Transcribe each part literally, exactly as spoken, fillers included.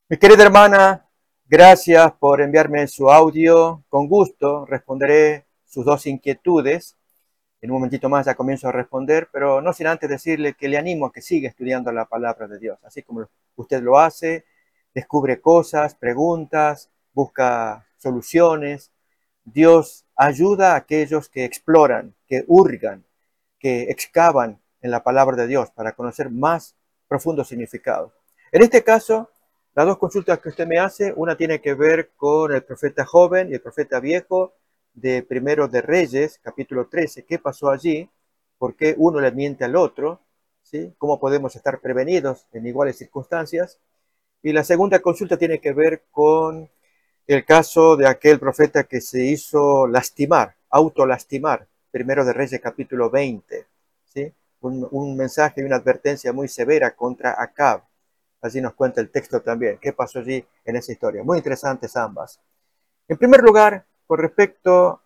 Mi querida hermana, gracias por enviarme su audio. Con gusto responderé sus dos inquietudes. En un momentito más ya comienzo a responder, pero no sin antes decirle que le animo a que siga estudiando la palabra de Dios. Así como usted lo hace, descubre cosas, preguntas, busca soluciones. Dios ayuda a aquellos que exploran, que hurgan, que excavan en la palabra de Dios para conocer más profundo significado. En este caso, las dos consultas que usted me hace, una tiene que ver con el profeta joven y el profeta viejo de Primero de Reyes, capítulo trece. ¿Qué pasó allí? ¿Por qué uno le miente al otro? ¿Sí? ¿Cómo podemos estar prevenidos en iguales circunstancias? Y la segunda consulta tiene que ver con el caso de aquel profeta que se hizo lastimar, autolastimar, Primero de Reyes capítulo veinte, ¿sí? Un, un mensaje y una advertencia muy severa contra Acab. Así nos cuenta el texto también. ¿Qué pasó allí en esa historia? Muy interesantes ambas. En primer lugar, con respecto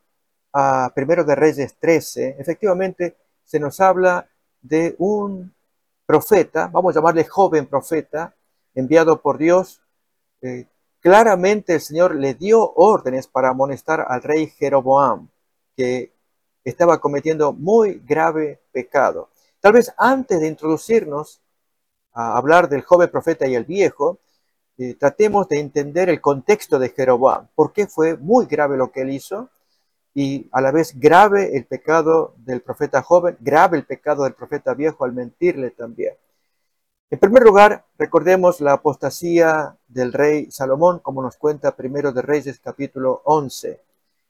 a Primero de Reyes trece, efectivamente se nos habla de un profeta, vamos a llamarle joven profeta, enviado por Dios. Eh, claramente el Señor le dio órdenes para amonestar al rey Jeroboam, que estaba cometiendo muy grave pecado. Tal vez antes de introducirnos a hablar del joven profeta y el viejo, eh, tratemos de entender el contexto de Jeroboam, por qué fue muy grave lo que él hizo y a la vez grave el pecado del profeta joven, grave el pecado del profeta viejo al mentirle también. En primer lugar, recordemos la apostasía del rey Salomón, como nos cuenta Primero de Reyes capítulo once.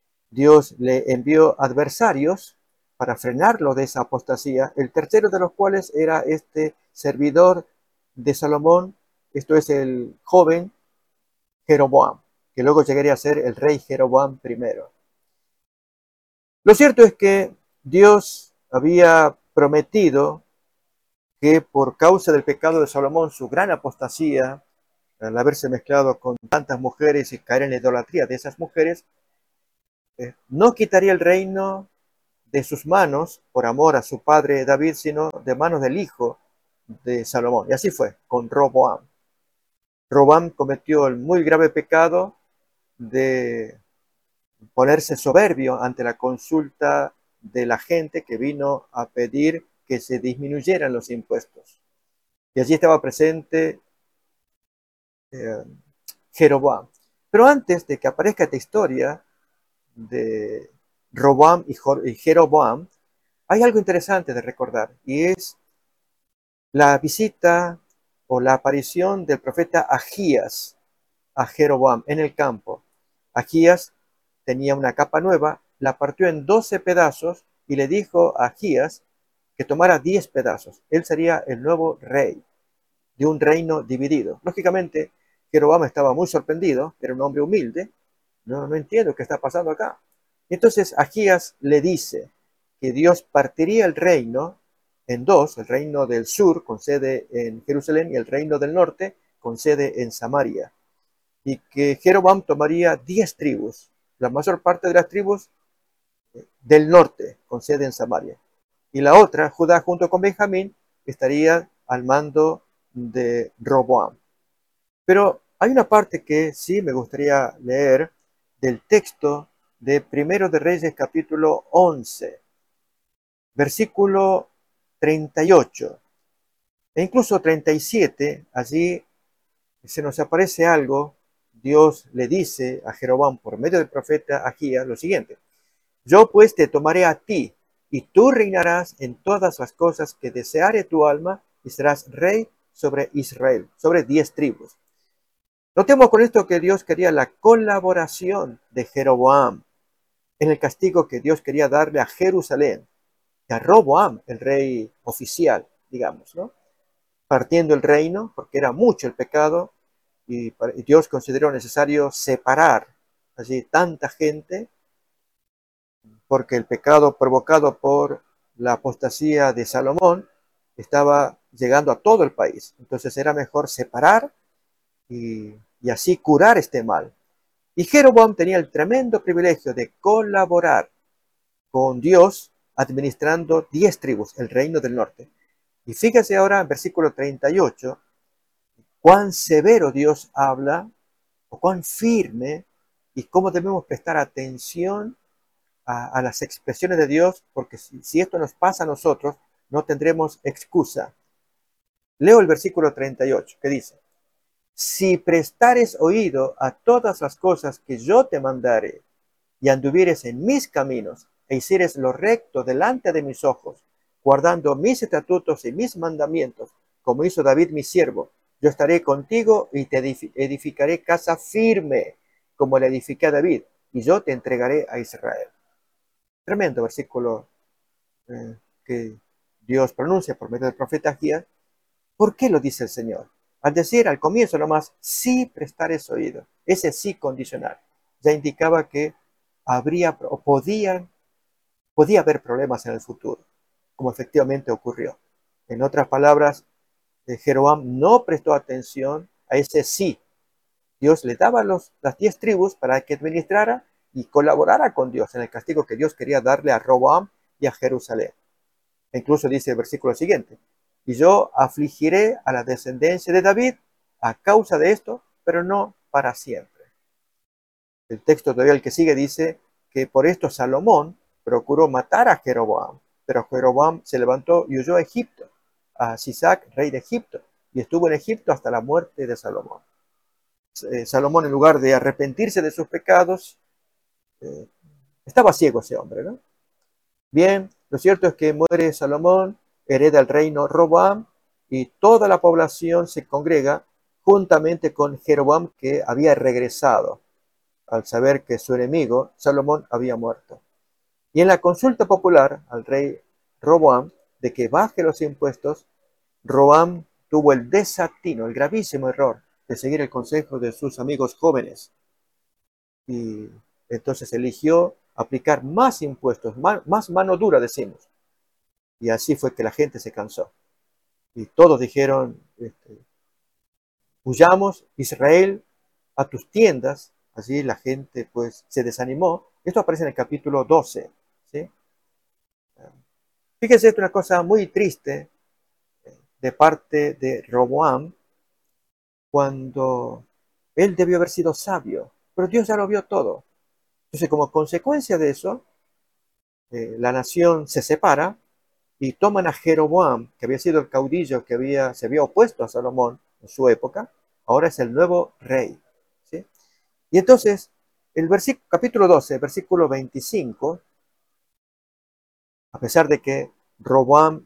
Dios le envió adversarios para frenarlo de esa apostasía, el tercero de los cuales era este servidor de Salomón, esto es el joven Jeroboam, que luego llegaría a ser el rey Jeroboam primero. Lo cierto es que Dios había prometido que por causa del pecado de Salomón, su gran apostasía, al haberse mezclado con tantas mujeres y caer en la idolatría de esas mujeres, eh, no quitaría el reino de sus manos por amor a su padre David, sino de manos del hijo de Salomón. Y así fue con Roboam. Roboam cometió el muy grave pecado de ponerse soberbio ante la consulta de la gente que vino a pedir que se disminuyeran los impuestos. Y allí estaba presente eh, Jeroboam. Pero antes de que aparezca esta historia de Roboam y Jeroboam, hay algo interesante de recordar, y es la visita o la aparición del profeta Agías a Jeroboam en el campo. Agías tenía una capa nueva, la partió en doce pedazos y le dijo a Agías que tomara diez pedazos. Él sería el nuevo rey de un reino dividido. Lógicamente, Jeroboam estaba muy sorprendido, era un hombre humilde. No, no entiendo qué está pasando acá. Entonces Agías le dice que Dios partiría el reino en dos, el reino del sur con sede en Jerusalén y el reino del norte con sede en Samaria. Y que Jeroboam tomaría diez tribus, la mayor parte de las tribus del norte con sede en Samaria. Y la otra, Judá junto con Benjamín, estaría al mando de Roboam. Pero hay una parte que sí me gustaría leer del texto de Primero de Reyes capítulo once, versículo treinta y ocho e incluso treinta y siete. Allí se nos aparece algo. Dios le dice a Jeroboam por medio del profeta Agías lo siguiente: yo pues te tomaré a ti, y tú reinarás en todas las cosas que deseare tu alma, y serás rey sobre Israel, sobre diez tribus. Notemos con esto que Dios quería la colaboración de Jeroboam en el castigo que Dios quería darle a Jerusalén, y a Roboam, el rey oficial, digamos, ¿no? Partiendo el reino, porque era mucho el pecado, y Dios consideró necesario separar allí tanta gente, porque el pecado provocado por la apostasía de Salomón estaba llegando a todo el país. Entonces era mejor separar y, y así curar este mal. Y Jeroboam tenía el tremendo privilegio de colaborar con Dios administrando diez tribus, el reino del norte. Y fíjese ahora en versículo treinta y ocho, cuán severo Dios habla, o cuán firme, y cómo debemos prestar atención a, a las expresiones de Dios, porque si, si esto nos pasa a nosotros, no tendremos excusa. Leo el versículo treinta y ocho, que dice: si prestares oído a todas las cosas que yo te mandare, y anduvieres en mis caminos, e hicieres lo recto delante de mis ojos, guardando mis estatutos y mis mandamientos, como hizo David mi siervo, yo estaré contigo y te edificaré casa firme, como le edifiqué a David, y yo te entregaré a Israel. Tremendo versículo eh, que Dios pronuncia por medio del profeta Agías. ¿Por qué lo dice el Señor? Al decir al comienzo nomás, sí prestares oído, ese sí condicional, ya indicaba que habría o podían, podía haber problemas en el futuro, como efectivamente ocurrió. En otras palabras, eh, Jeroboam no prestó atención a ese sí. Dios le daba los, las diez tribus para que administrara y colaborara con Dios en el castigo que Dios quería darle a Roboam y a Jerusalén. E incluso dice el versículo siguiente: y yo afligiré a la descendencia de David a causa de esto, pero no para siempre. El texto todavía el que sigue dice que por esto Salomón procuró matar a Jeroboam, pero Jeroboam se levantó y huyó a Egipto, a Sisac, rey de Egipto, y estuvo en Egipto hasta la muerte de Salomón. Eh, Salomón, en lugar de arrepentirse de sus pecados, eh, estaba ciego ese hombre, ¿no? Bien, lo cierto es que muere Salomón, hereda el reino Roboam, y toda la población se congrega juntamente con Jeroboam, que había regresado al saber que su enemigo, Salomón, había muerto. Y en la consulta popular al rey Roboam de que baje los impuestos, Roboam tuvo el desatino, el gravísimo error de seguir el consejo de sus amigos jóvenes. Y entonces eligió aplicar más impuestos, más, más mano dura, decimos. Y así fue que la gente se cansó. Y todos dijeron, este, huyamos, Israel, a tus tiendas. Allí la gente pues se desanimó. Esto aparece en el capítulo doce. ¿Sí? Fíjense, esto es una cosa muy triste de parte de Roboam, cuando él debió haber sido sabio, pero Dios ya lo vio todo. Entonces, como consecuencia de eso, eh, la nación se separa y toman a Jeroboam, que había sido el caudillo que había, se había opuesto a Salomón en su época, ahora es el nuevo rey. ¿Sí? Y entonces, el versículo, capítulo doce, versículo veinticinco, a pesar de que Roboam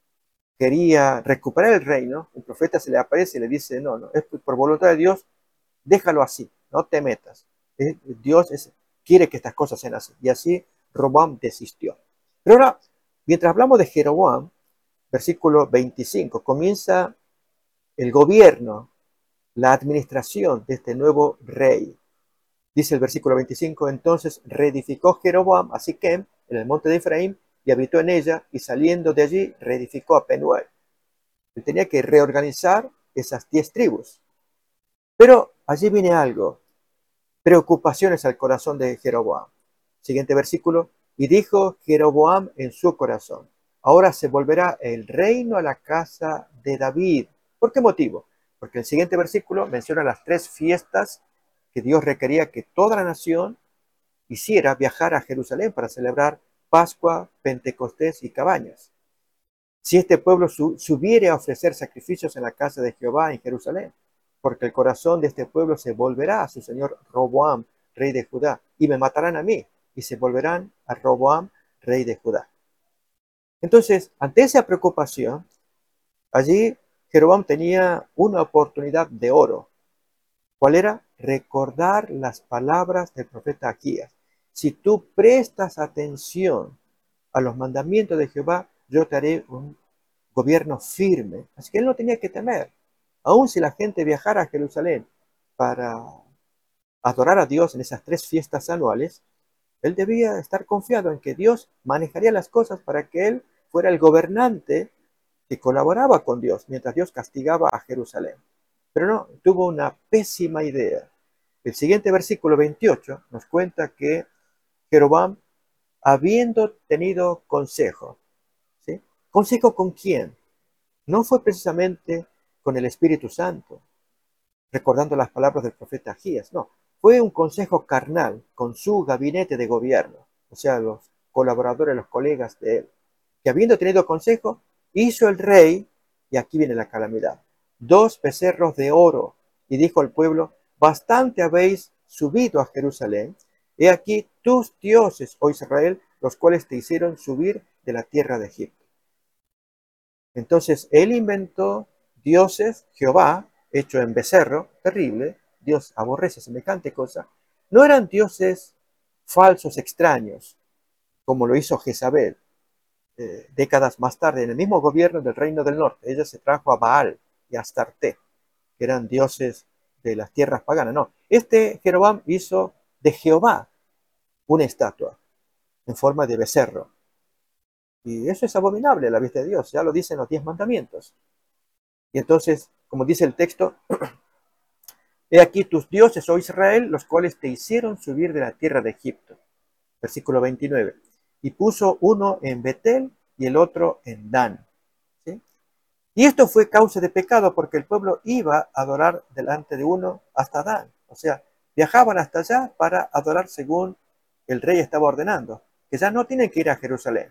quería recuperar el reino, el profeta se le aparece y le dice: no, no, es por voluntad de Dios, déjalo así, no te metas. Dios es, quiere que estas cosas sean así. Y así Roboam desistió. Pero ahora, mientras hablamos de Jeroboam, versículo veinticinco, comienza el gobierno, la administración de este nuevo rey. Dice el versículo veinticinco: entonces reedificó Jeroboam a Siquem, en el monte de Efraín, y habitó en ella, y saliendo de allí reedificó a Penuel. Él tenía que reorganizar esas diez tribus. Pero allí viene algo, preocupaciones al corazón de Jeroboam. Siguiente versículo: y dijo Jeroboam en su corazón: ahora se volverá el reino a la casa de David. ¿Por qué motivo? Porque el siguiente versículo menciona las tres fiestas que Dios requería que toda la nación hiciera: viajar a Jerusalén para celebrar Pascua, Pentecostés y Cabañas. Si este pueblo subiere a ofrecer sacrificios en la casa de Jehová en Jerusalén, porque el corazón de este pueblo se volverá a su señor Roboam, rey de Judá, y me matarán a mí, y se volverán a Roboam, rey de Judá. Entonces, ante esa preocupación, allí Jeroboam tenía una oportunidad de oro. ¿Cuál era? Recordar las palabras del profeta Agías. Si tú prestas atención a los mandamientos de Jehová, yo te haré un gobierno firme. Así que él no tenía que temer. Aun si la gente viajara a Jerusalén para adorar a Dios en esas tres fiestas anuales, él debía estar confiado en que Dios manejaría las cosas para que él fuera el gobernante que colaboraba con Dios mientras Dios castigaba a Jerusalén. Pero no, tuvo una pésima idea. El siguiente versículo veintiocho nos cuenta que Jeroboam, habiendo tenido consejo, ¿sí? ¿Consejo con quién? No fue precisamente con el Espíritu Santo, recordando las palabras del profeta Agías. No, fue un consejo carnal con su gabinete de gobierno, o sea, los colaboradores, los colegas de él, que habiendo tenido consejo, hizo el rey, y aquí viene la calamidad, dos becerros de oro, y dijo al pueblo, bastante habéis subido a Jerusalén, he aquí tus dioses, oh Israel, los cuales te hicieron subir de la tierra de Egipto. Entonces él inventó dioses, Jehová, hecho en becerro, terrible, Dios aborrece semejante cosa. No eran dioses falsos, extraños, como lo hizo Jezabel, eh, décadas más tarde, en el mismo gobierno del Reino del Norte. Ella se trajo a Baal y a Astarte, que eran dioses de las tierras paganas. No, este Jeroboam hizo de Jehová una estatua en forma de becerro. Y eso es abominable a la vista de Dios, ya lo dicen los diez mandamientos. Y entonces, como dice el texto, he aquí tus dioses, oh Israel, los cuales te hicieron subir de la tierra de Egipto. Versículo veintinueve. Y puso uno en Betel y el otro en Dan. ¿Sí? Y esto fue causa de pecado porque el pueblo iba a adorar delante de uno hasta Dan. O sea, viajaban hasta allá para adorar según el rey estaba ordenando, que ya no tienen que ir a Jerusalén.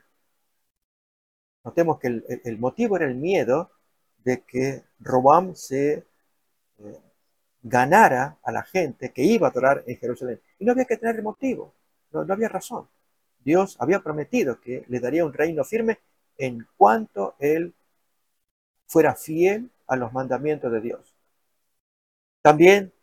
Notemos que el, el motivo era el miedo de que Robam se eh, ganara a la gente que iba a adorar en Jerusalén. Y no había que tener motivo, no, no había razón. Dios había prometido que le daría un reino firme en cuanto él fuera fiel a los mandamientos de Dios. También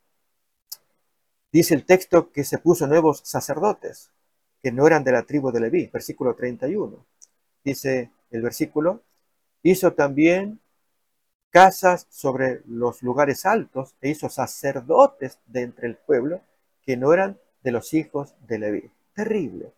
dice el texto que se puso nuevos sacerdotes, que no eran de la tribu de Leví, versículo treinta y uno. Dice el versículo, hizo también casas sobre los lugares altos e hizo sacerdotes de entre el pueblo que no eran de los hijos de Leví. Terrible.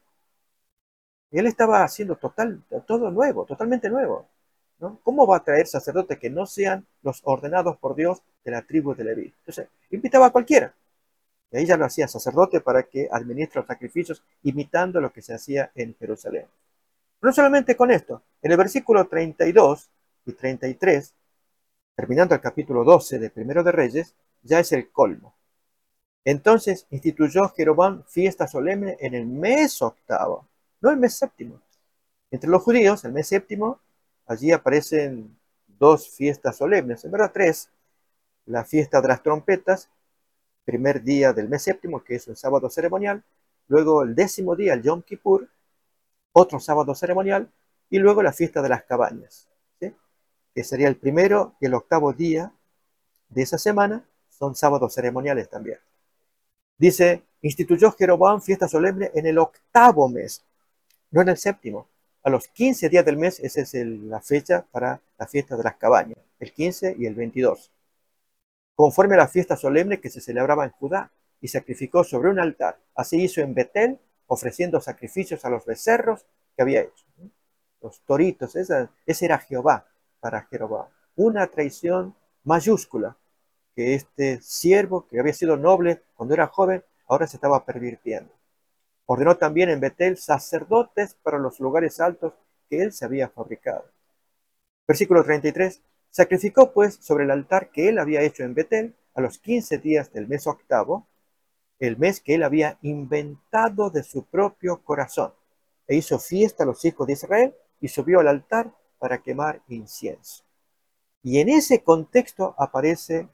Él estaba haciendo total, todo nuevo, totalmente nuevo. ¿No? ¿Cómo va a traer sacerdotes que no sean los ordenados por Dios de la tribu de Leví? Entonces, invitaba a cualquiera. Y ahí ya lo hacía sacerdote para que administre los sacrificios imitando lo que se hacía en Jerusalén. Pero no solamente con esto. En el versículo treinta y dos y treinta y tres, terminando el capítulo doce de Primero de Reyes, ya es el colmo. Entonces instituyó Jeroboam fiesta solemne en el mes octavo, no el mes séptimo. Entre los judíos, el mes séptimo, allí aparecen dos fiestas solemnes, en verdad tres. La fiesta de las trompetas, primer día del mes séptimo, que es un sábado ceremonial, luego el décimo día, el Yom Kippur, otro sábado ceremonial, y luego la fiesta de las cabañas, ¿sí? Que sería el primero y el octavo día de esa semana, son sábados ceremoniales también. Dice, instituyó Jeroboam fiesta solemne en el octavo mes, no en el séptimo. A los quince días del mes, esa es el, la fecha para la fiesta de las cabañas, el quince y el veintidós. Conforme a la fiesta solemne que se celebraba en Judá, y sacrificó sobre un altar. Así hizo en Betel, ofreciendo sacrificios a los becerros que había hecho. Los toritos, esa, ese era Jehová para Jeroboam. Una traición mayúscula, que este siervo, que había sido noble cuando era joven, ahora se estaba pervirtiendo. Ordenó también en Betel sacerdotes para los lugares altos que él se había fabricado. Versículo treinta y tres. Sacrificó pues sobre el altar que él había hecho en Betel a los quince días del mes octavo, el mes que él había inventado de su propio corazón, e hizo fiesta a los hijos de Israel y subió al altar para quemar incienso. Y en ese contexto aparece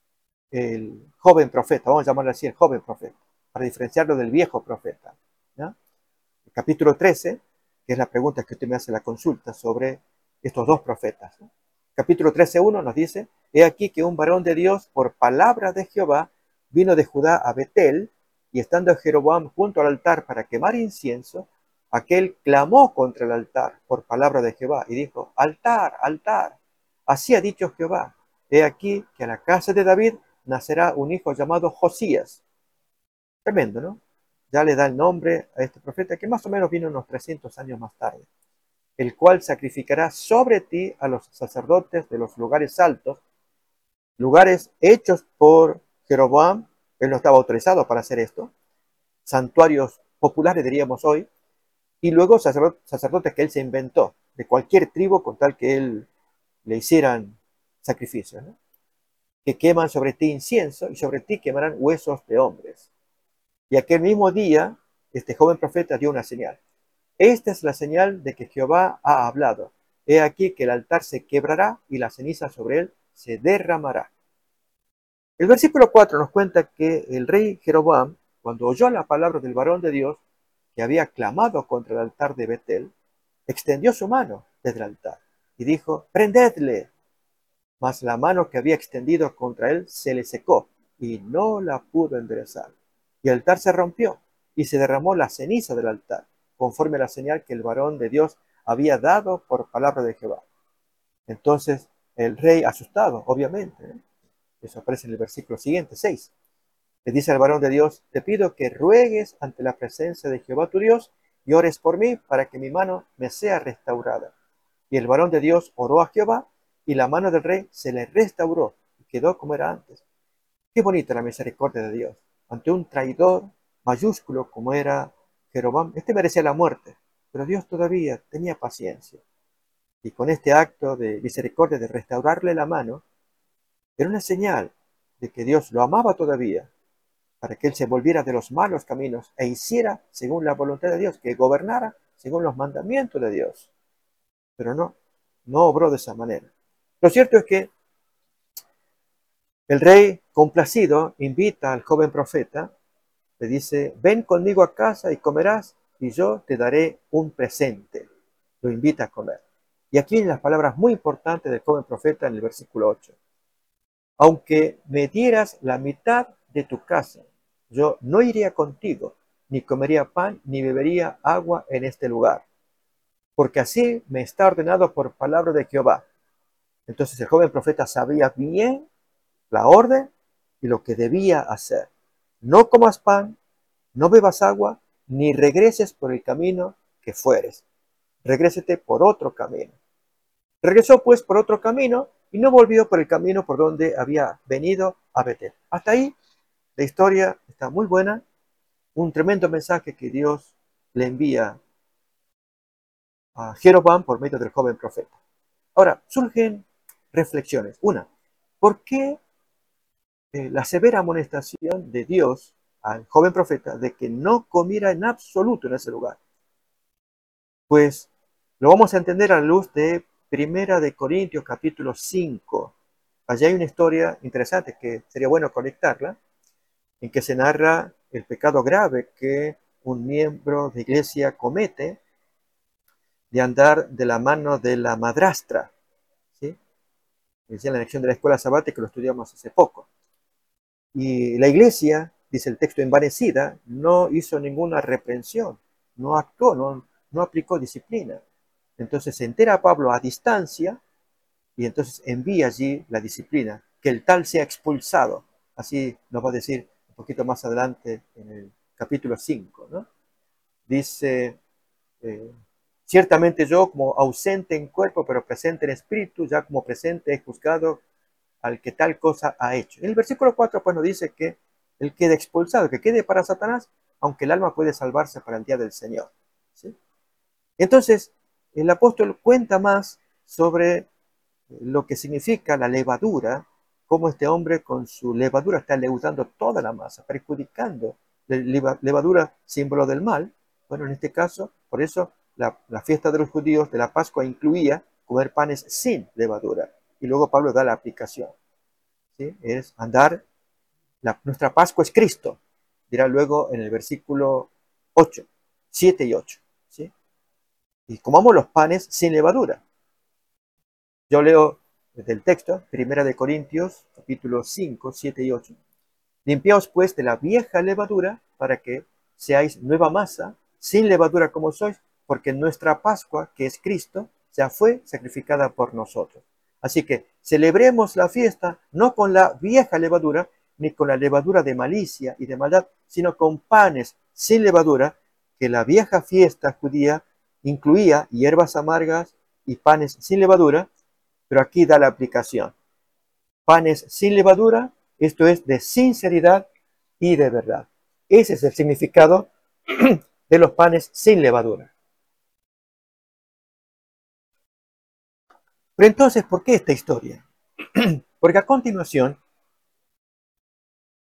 el joven profeta, vamos a llamarlo así, el joven profeta, para diferenciarlo del viejo profeta. ¿No? El capítulo trece, que es la pregunta que usted me hace la consulta sobre estos dos profetas. ¿No? Capítulo trece, uno nos dice, he aquí que un varón de Dios, por palabra de Jehová, vino de Judá a Betel, y estando Jeroboam junto al altar para quemar incienso, aquel clamó contra el altar por palabra de Jehová, y dijo, altar, altar, así ha dicho Jehová, he aquí que a la casa de David nacerá un hijo llamado Josías. Tremendo, ¿no? Ya le da el nombre a este profeta, que más o menos vino unos trescientos años más tarde, el cual sacrificará sobre ti a los sacerdotes de los lugares altos, lugares hechos por Jeroboam. Él no estaba autorizado para hacer esto, santuarios populares diríamos hoy, y luego sacerdotes que él se inventó, de cualquier tribu con tal que él le hicieran sacrificios, ¿no? que queman sobre ti incienso y sobre ti quemarán huesos de hombres. Y aquel mismo día, este joven profeta dio una señal. Esta es la señal de que Jehová ha hablado. He aquí que el altar se quebrará y la ceniza sobre él se derramará. El versículo cuatro nos cuenta que el rey Jeroboam, cuando oyó la palabra del varón de Dios que había clamado contra el altar de Betel, extendió su mano desde el altar y dijo, prendedle. Mas la mano que había extendido contra él se le secó y no la pudo enderezar. Y el altar se rompió y se derramó la ceniza del altar, conforme a la señal que el varón de Dios había dado por palabra de Jehová. Entonces el rey, asustado, obviamente, ¿eh? Eso aparece en el versículo siguiente, seis. Le dice al varón de Dios, te pido que ruegues ante la presencia de Jehová tu Dios y ores por mí para que mi mano me sea restaurada. Y el varón de Dios oró a Jehová y la mano del rey se le restauró y quedó como era antes. Qué bonita la misericordia de Dios. Ante un traidor mayúsculo como era Jeroboam, este merecía la muerte, pero Dios todavía tenía paciencia. Y con este acto de misericordia de restaurarle la mano, era una señal de que Dios lo amaba todavía, para que él se volviera de los malos caminos e hiciera según la voluntad de Dios, que gobernara según los mandamientos de Dios. Pero no, no obró de esa manera. Lo cierto es que el rey, complacido, invita al joven profeta, le dice, ven conmigo a casa y comerás, y yo te daré un presente. Lo invita a comer. Y aquí hay las palabras muy importantes del joven profeta en el versículo ocho. Aunque me dieras la mitad de tu casa, yo no iría contigo, ni comería pan, ni bebería agua en este lugar, porque así me está ordenado por palabra de Jehová. Entonces el joven profeta sabía bien la orden y lo que debía hacer. No comas pan, no bebas agua, ni regreses por el camino que fueres. Regrésete por otro camino. Regresó pues por otro camino y no volvió por el camino por donde había venido a Betel. Hasta ahí la historia está muy buena, un tremendo mensaje que Dios le envía a Jeroboam por medio del joven profeta. Ahora, surgen reflexiones. Una, ¿por qué eh, la severa amonestación de Dios al joven profeta de que no comiera en absoluto en ese lugar? Pues lo vamos a entender a la luz de Primera de Corintios capítulo cinco. Allí hay una historia interesante que sería bueno conectarla, en que se narra el pecado grave que un miembro de iglesia comete de andar de la mano de la madrastra. ¿Sí? Decía en la lección de la escuela sabática que lo estudiamos hace poco. Y la iglesia, dice el texto, envanecida, no hizo ninguna reprensión, no actuó, no, no aplicó disciplina. Entonces se entera Pablo a distancia y entonces envía allí la disciplina, que el tal sea expulsado. Así nos va a decir un poquito más adelante en el capítulo cinco, ¿no? Dice, eh, ciertamente yo como ausente en cuerpo, pero presente en espíritu, ya como presente he juzgado al que tal cosa ha hecho. En el versículo cuatro pues nos dice que él quede expulsado, que quede para Satanás, aunque el alma puede salvarse para el día del Señor. ¿Sí? Entonces, el apóstol cuenta más sobre lo que significa la levadura, cómo este hombre con su levadura está leudando toda la masa, perjudicando. Levadura, símbolo del mal. Bueno, en este caso, por eso la, la fiesta de los judíos de la Pascua incluía comer panes sin levadura. Y luego Pablo da la aplicación. ¿Sí? Es andar, la, nuestra Pascua es Cristo, dirá luego en el versículo ocho, siete y ocho. ¿Sí? Y comamos los panes sin levadura. Yo leo desde el texto, Primera de Corintios, capítulo cinco, siete y ocho. Limpiaos pues de la vieja levadura para que seáis nueva masa, sin levadura como sois, porque nuestra Pascua, que es Cristo, ya fue sacrificada por nosotros. Así que celebremos la fiesta no con la vieja levadura, ni con la levadura de malicia y de maldad, sino con panes sin levadura, que la vieja fiesta judía incluía hierbas amargas y panes sin levadura, pero aquí da la aplicación. Panes sin levadura, esto es de sinceridad y de verdad. Ese es el significado de los panes sin levadura. Pero entonces, ¿por qué esta historia? Porque a continuación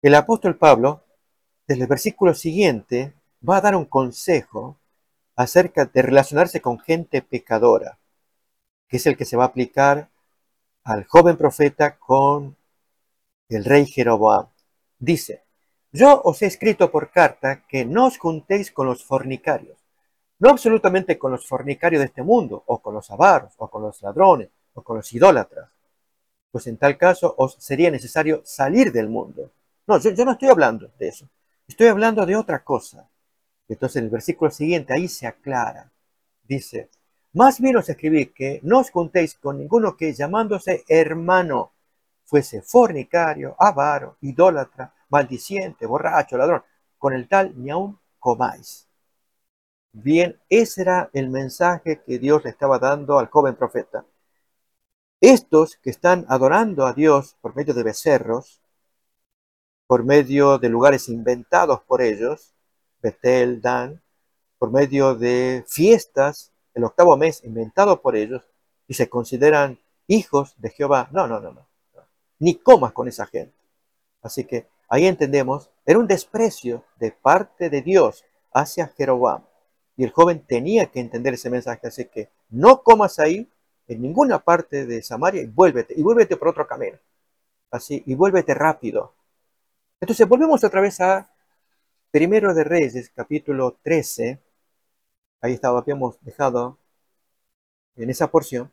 El apóstol Pablo, desde el versículo siguiente, va a dar un consejo acerca de relacionarse con gente pecadora, que es el que se va a aplicar al joven profeta con el rey Jeroboam. Dice, yo os he escrito por carta que no os juntéis con los fornicarios, no absolutamente con los fornicarios de este mundo, o con los avaros, o con los ladrones, o con los idólatras, pues en tal caso os sería necesario salir del mundo. No, yo, yo no estoy hablando de eso, estoy hablando de otra cosa. Entonces en el versículo siguiente ahí se aclara. Dice, más bien os escribí que no os juntéis con ninguno que llamándose hermano fuese fornicario, avaro, idólatra, maldiciente, borracho, ladrón. Con el tal ni aun comáis. Bien, ese era el mensaje que Dios le estaba dando al joven profeta. Estos que están adorando a Dios por medio de becerros, por medio de lugares inventados por ellos, Betel, Dan, por medio de fiestas, el octavo mes inventado por ellos, y se consideran hijos de Jehová. No, no, no, no. Ni comas con esa gente. Así que ahí entendemos, era un desprecio de parte de Dios hacia Jeroboam. Y el joven tenía que entender ese mensaje, así que no comas ahí, en ninguna parte de Samaria, y vuélvete, y vuélvete por otro camino. Así, y vuélvete rápido. Entonces volvemos otra vez a Primero de Reyes, capítulo trece. Ahí estaba, habíamos dejado en esa porción.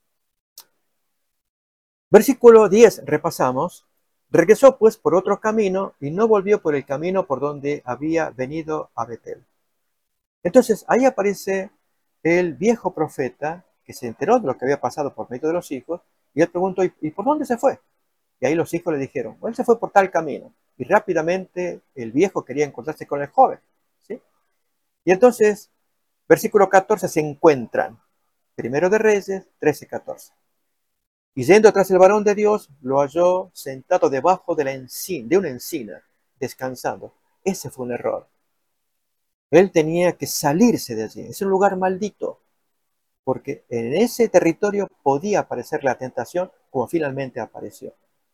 Versículo diez, repasamos. Regresó pues por otro camino y no volvió por el camino por donde había venido a Betel. Entonces ahí aparece el viejo profeta que se enteró de lo que había pasado por medio de los hijos y él preguntó, ¿y, ¿y por dónde se fue? Y ahí los hijos le dijeron, bueno, él se fue por tal camino. Y rápidamente el viejo quería encontrarse con el joven. ¿Sí? Y entonces, versículo catorce, se encuentran. Primero de Reyes, trece, catorce. Y yendo tras el varón de Dios, lo halló sentado debajo de, la encina, de una encina, descansando. Ese fue un error. Él tenía que salirse de allí. Es un lugar maldito, porque en ese territorio podía aparecer la tentación, como finalmente apareció.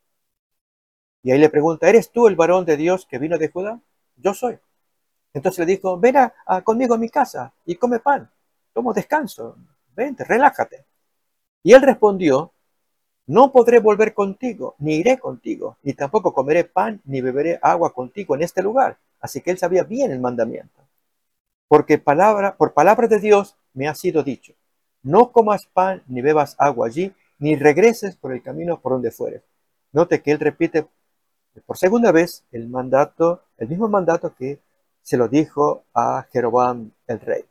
Y ahí le pregunta, ¿eres tú el varón de Dios que vino de Judá? Yo soy. Entonces le dijo, ven a, a, conmigo a mi casa y come pan. Toma descanso. Vente, relájate. Y él respondió, no podré volver contigo, ni iré contigo, ni tampoco comeré pan, ni beberé agua contigo en este lugar. Así que él sabía bien el mandamiento. Porque palabra, por palabra de Dios me ha sido dicho, no comas pan, ni bebas agua allí, ni regreses por el camino por donde fueres. Note que él repite por segunda vez el mandato, el mismo mandato que se lo dijo a Jeroboam el rey.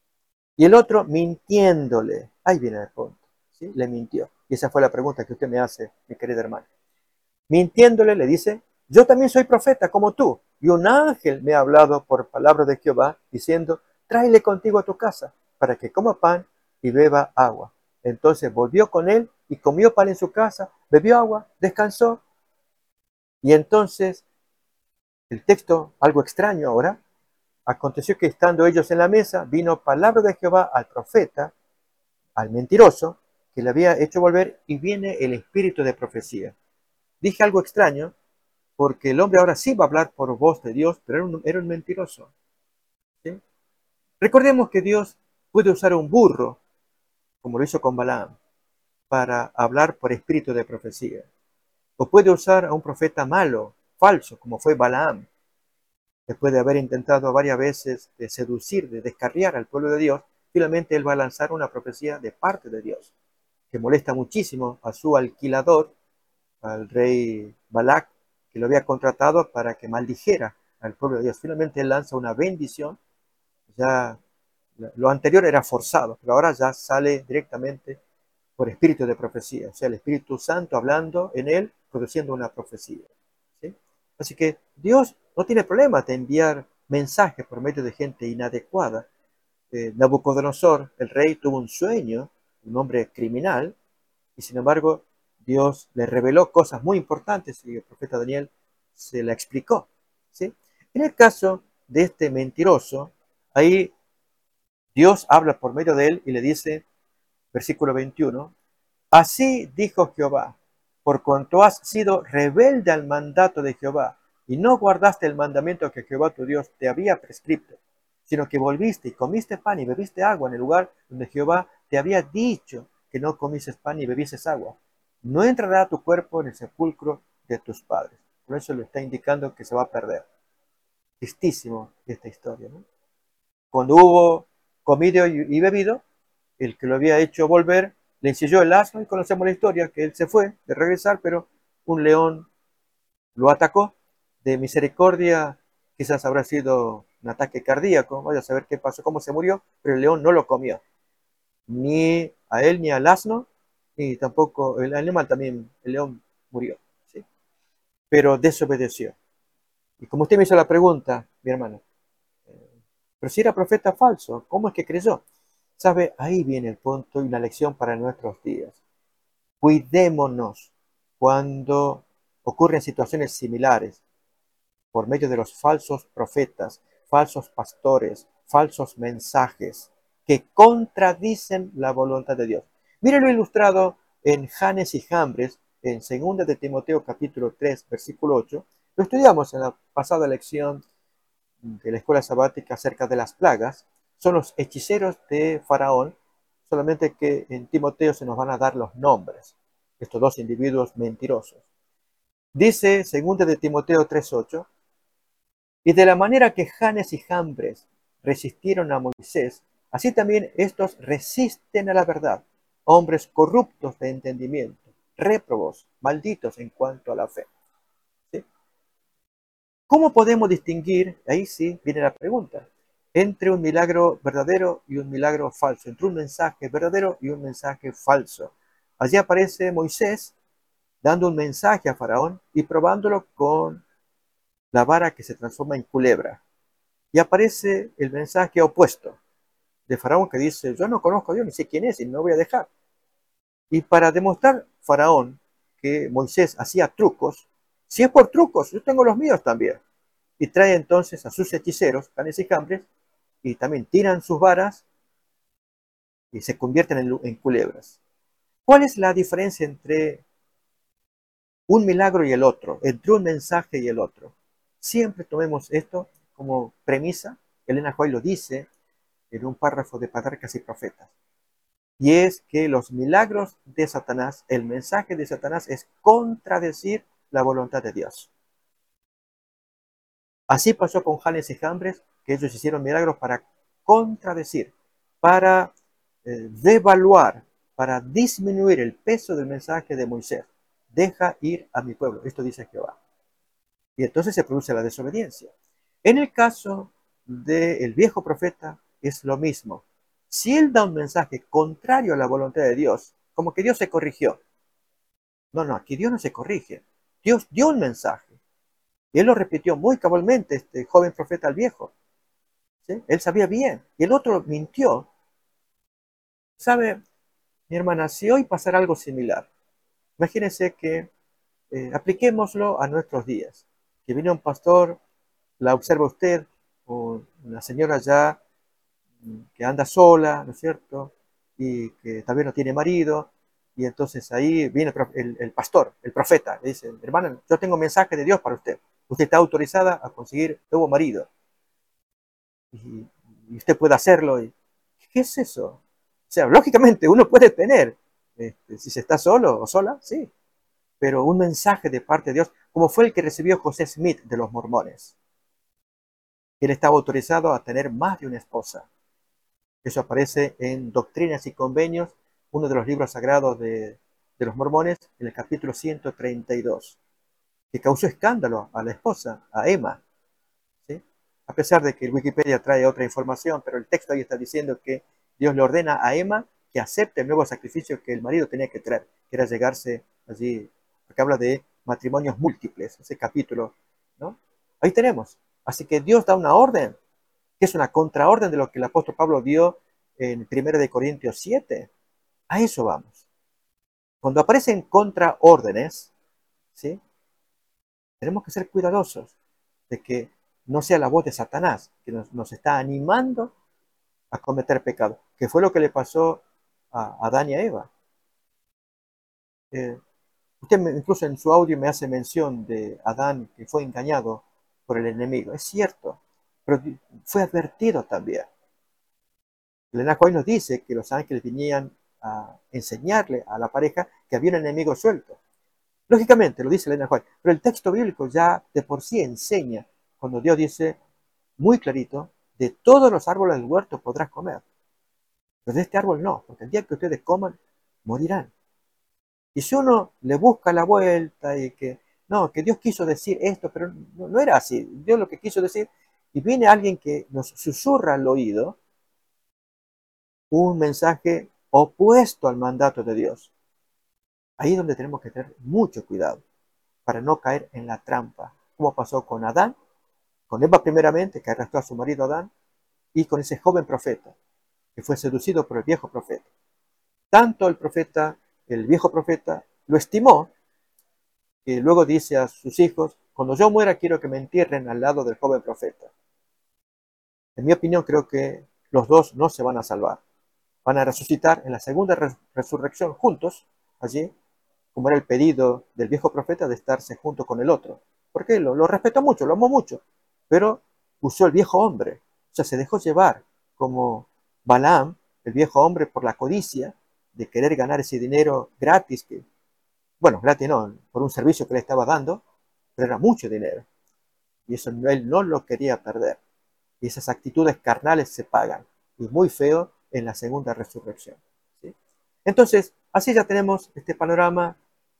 Y el otro mintiéndole, ahí viene el punto, ¿sí? Le mintió. Y esa fue la pregunta que usted me hace, mi querida hermana. Mintiéndole le dice, yo también soy profeta como tú, y un ángel me ha hablado por palabra de Jehová, diciendo, tráele contigo a tu casa, para que coma pan y beba agua. Entonces volvió con él y comió pan en su casa, bebió agua, descansó. Y entonces, el texto, algo extraño ahora, aconteció que estando ellos en la mesa, vino palabra de Jehová al profeta, al mentiroso, que le había hecho volver, y viene el espíritu de profecía. Dije algo extraño, porque el hombre ahora sí va a hablar por voz de Dios, pero era un, era un mentiroso. ¿Sí? Recordemos que Dios puede usar un burro, como lo hizo con Balaam, para hablar por espíritu de profecía. O puede usar a un profeta malo, falso, como fue Balaam, después de haber intentado varias veces de seducir, de descarriar al pueblo de Dios. Finalmente él va a lanzar una profecía de parte de Dios, que molesta muchísimo a su alquilador, al rey Balac, que lo había contratado para que maldijera al pueblo de Dios. Finalmente él lanza una bendición. Ya lo anterior era forzado, pero ahora ya sale directamente por espíritu de profecía, o sea, el Espíritu Santo hablando en él, produciendo una profecía. ¿Sí? Así que Dios no tiene problema de enviar mensajes por medio de gente inadecuada. Eh, Nabucodonosor, el rey, tuvo un sueño, un hombre criminal, y sin embargo Dios le reveló cosas muy importantes y el profeta Daniel se la explicó. ¿Sí? En el caso de este mentiroso, ahí Dios habla por medio de él y le dice, versículo veintiuno, así dijo Jehová, por cuanto has sido rebelde al mandato de Jehová y no guardaste el mandamiento que Jehová tu Dios te había prescrito, sino que volviste y comiste pan y bebiste agua en el lugar donde Jehová te había dicho que no comieses pan y bebieses agua, no entrará tu cuerpo en el sepulcro de tus padres. Por eso le está indicando que se va a perder. Tristísimo esta historia, ¿no? Cuando hubo comido y bebido, el que lo había hecho volver le ensilló el asno y conocemos la historia, que él se fue de regresar, pero un león lo atacó. De misericordia, quizás habrá sido un ataque cardíaco, vaya a saber qué pasó, cómo se murió, pero el león no lo comió, ni a él ni al asno, y tampoco el animal también, el león murió, ¿sí? Pero desobedeció. Y como usted me hizo la pregunta, mi hermano, pero si era profeta falso, ¿cómo es que creyó? ¿Sabe? Ahí viene el punto y la lección para nuestros días. Cuidémonos cuando ocurren situaciones similares por medio de los falsos profetas, falsos pastores, falsos mensajes que contradicen la voluntad de Dios. Mírenlo ilustrado en Janes y Jambres, en segunda de Timoteo capítulo tres, versículo ocho. Lo estudiamos en la pasada lección de la escuela sabática acerca de las plagas. Son los hechiceros de Faraón, solamente que en Timoteo se nos van a dar los nombres, estos dos individuos mentirosos. Dice, segunda de Timoteo tres ocho, y de la manera que Janes y Jambres resistieron a Moisés, así también estos resisten a la verdad, hombres corruptos de entendimiento, réprobos, malditos en cuanto a la fe. ¿Sí? ¿Cómo podemos distinguir, ahí sí viene la pregunta, entre un milagro verdadero y un milagro falso, entre un mensaje verdadero y un mensaje falso? Allí aparece Moisés dando un mensaje a Faraón y probándolo con la vara que se transforma en culebra. Y aparece el mensaje opuesto de Faraón que dice, yo no conozco a Dios, ni sé quién es y no voy a dejar. Y para demostrar Faraón que Moisés hacía trucos, si es por trucos, yo tengo los míos también. Y trae entonces a sus hechiceros, Janes y Jambres, y también tiran sus varas y se convierten en, en culebras. ¿Cuál es la diferencia entre un milagro y el otro, entre un mensaje y el otro? Siempre tomemos esto como premisa. Elena White lo dice en un párrafo de Patriarcas y Profetas. Y es que los milagros de Satanás, el mensaje de Satanás es contradecir la voluntad de Dios. Así pasó con Janes y Jambres, que ellos hicieron milagros para contradecir, para eh, devaluar, para disminuir el peso del mensaje de Moisés. Deja ir a mi pueblo, esto dice Jehová. Y entonces se produce la desobediencia. En el caso del viejo profeta es lo mismo. Si él da un mensaje contrario a la voluntad de Dios, como que Dios se corrigió. No, no, aquí Dios no se corrige. Dios dio un mensaje. Y él lo repitió muy cabalmente, este joven profeta al viejo. ¿Sí? Él sabía bien. Y el otro mintió. ¿Sabe, mi hermana, si hoy pasara algo similar? Imagínense que eh, apliquémoslo a nuestros días. Que viene un pastor, la observa usted, o una señora ya que anda sola, ¿no es cierto? Y que tal vez no tiene marido, y entonces ahí viene el, el pastor, el profeta, le dice, hermana, yo tengo un mensaje de Dios para usted. Usted está autorizada a conseguir nuevo marido. Y, y usted puede hacerlo. Y, ¿qué es eso? O sea, lógicamente uno puede tener, este, si se está solo o sola, sí, pero un mensaje de parte de Dios, como fue el que recibió José Smith de los mormones. Él estaba autorizado a tener más de una esposa. Eso aparece en Doctrinas y Convenios, uno de los libros sagrados de, de los mormones, en el capítulo ciento treinta y dos, que causó escándalo a la esposa, a Emma, ¿sí? A pesar de que el Wikipedia trae otra información, pero el texto ahí está diciendo que Dios le ordena a Emma que acepte el nuevo sacrificio que el marido tenía que traer, que era llegarse allí, porque habla de matrimonios múltiples, ese capítulo, ¿no? Ahí tenemos. Así que Dios da una orden, que es una contraorden de lo que el apóstol Pablo dio en primera de Corintios siete. A eso vamos. Cuando aparecen contraórdenes, ¿sí? Tenemos que ser cuidadosos de que no sea la voz de Satanás que nos, nos está animando a cometer pecado, que fue lo que le pasó a Adán y a Eva. Eh, Usted me, incluso en su audio me hace mención de Adán que fue engañado por el enemigo. Es cierto, pero fue advertido también. Elena White nos dice que los ángeles venían a enseñarle a la pareja que había un enemigo suelto. Lógicamente, lo dice Elena White, pero el texto bíblico ya de por sí enseña, cuando Dios dice muy clarito, de todos los árboles del huerto podrás comer, pero de este árbol no, porque el día que ustedes coman, morirán. Y si uno le busca la vuelta y que, no, que Dios quiso decir esto, pero no, no era así, Dios lo que quiso decir, y viene alguien que nos susurra al oído un mensaje opuesto al mandato de Dios. Ahí es donde tenemos que tener mucho cuidado para no caer en la trampa, como pasó con Adán, con Eva primeramente, que arrastró a su marido Adán, y con ese joven profeta, que fue seducido por el viejo profeta. Tanto el profeta, el viejo profeta, lo estimó, que luego dice a sus hijos, cuando yo muera quiero que me entierren al lado del joven profeta. En mi opinión creo que los dos no se van a salvar. Van a resucitar en la segunda res resurrección juntos, allí, como era el pedido del viejo profeta de estarse junto con el otro. Porque lo, lo respetó mucho, lo amó mucho, pero usó el viejo hombre. O sea, se dejó llevar como Balaam, el viejo hombre, por la codicia de querer ganar ese dinero gratis, que, bueno, gratis no, por un servicio que le estaba dando, pero era mucho dinero. Y eso él no lo quería perder. Y esas actitudes carnales se pagan. Y muy feo en la segunda resurrección. ¿Sí? Entonces, así ya tenemos este panorama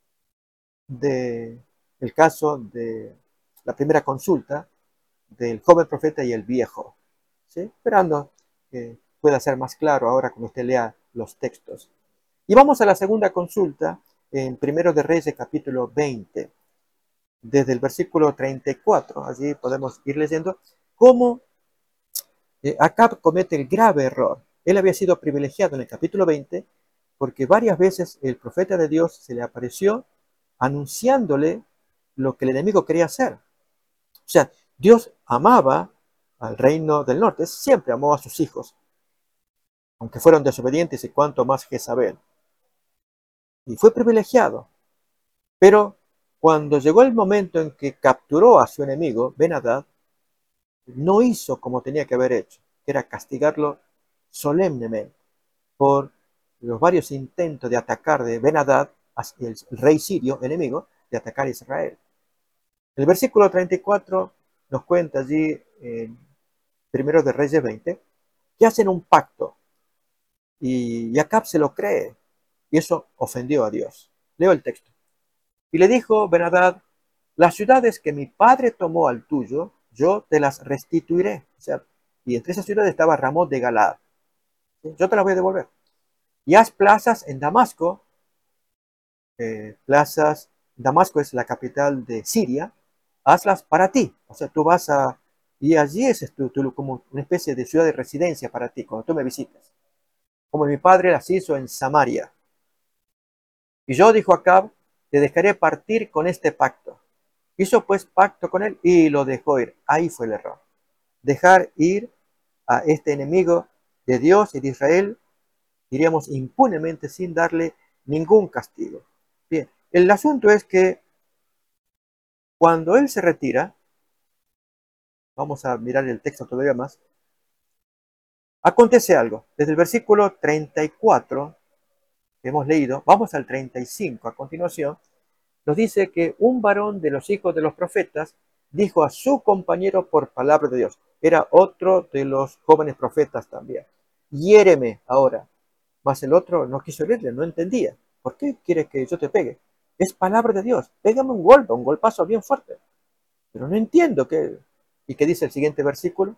del caso de la primera consulta del joven profeta y el viejo. ¿Sí? Esperando que pueda ser más claro ahora cuando usted lea los textos. Y vamos a la segunda consulta en Primero de Reyes, capítulo veinte. Desde el versículo treinta y cuatro, allí podemos ir leyendo cómo eh, Acab comete el grave error. Él había sido privilegiado en el capítulo veinte porque varias veces el profeta de Dios se le apareció anunciándole lo que el enemigo quería hacer. O sea, Dios amaba al reino del norte, siempre amó a sus hijos, aunque fueron desobedientes y cuanto más Jezabel. Y fue privilegiado. Pero cuando llegó el momento en que capturó a su enemigo, Ben-Hadad, no hizo como tenía que haber hecho, que era castigarlo solemnemente por los varios intentos de atacar de Ben-Hadad, el rey sirio enemigo, de atacar a Israel. El versículo treinta y cuatro nos cuenta allí, en Primero de Reyes veinte, que hacen un pacto y Acab se lo cree y eso ofendió a Dios. Leo el texto. Y le dijo Ben-Hadad, las ciudades que mi padre tomó al tuyo, yo te las restituiré. O sea, y entre esas ciudades estaba Ramot de Galaad. Yo te las voy a devolver. Y haz plazas en Damasco. Eh, plazas, Damasco es la capital de Siria. Hazlas para ti. O sea, tú vas a... Y allí es tu, tu, como una especie de ciudad de residencia para ti, cuando tú me visites. Como mi padre las hizo en Samaria. Y yo, dijo Acab, te dejaré partir con este pacto. Hizo pues pacto con él y lo dejó ir. Ahí fue el error. Dejar ir a este enemigo de Dios y de Israel, diríamos, impunemente sin darle ningún castigo. Bien, el asunto es que cuando él se retira, vamos a mirar el texto todavía más, acontece algo. Desde el versículo treinta y cuatro que hemos leído, vamos al treinta y cinco a continuación, nos dice que un varón de los hijos de los profetas dijo a su compañero por palabra de Dios. Era otro de los jóvenes profetas también. Hiéreme ahora. Mas el otro no quiso oírle, no entendía. ¿Por qué quieres que yo te pegue? Es palabra de Dios. Pégame un golpe, un golpazo bien fuerte. Pero no entiendo qué. ¿Y qué dice el siguiente versículo?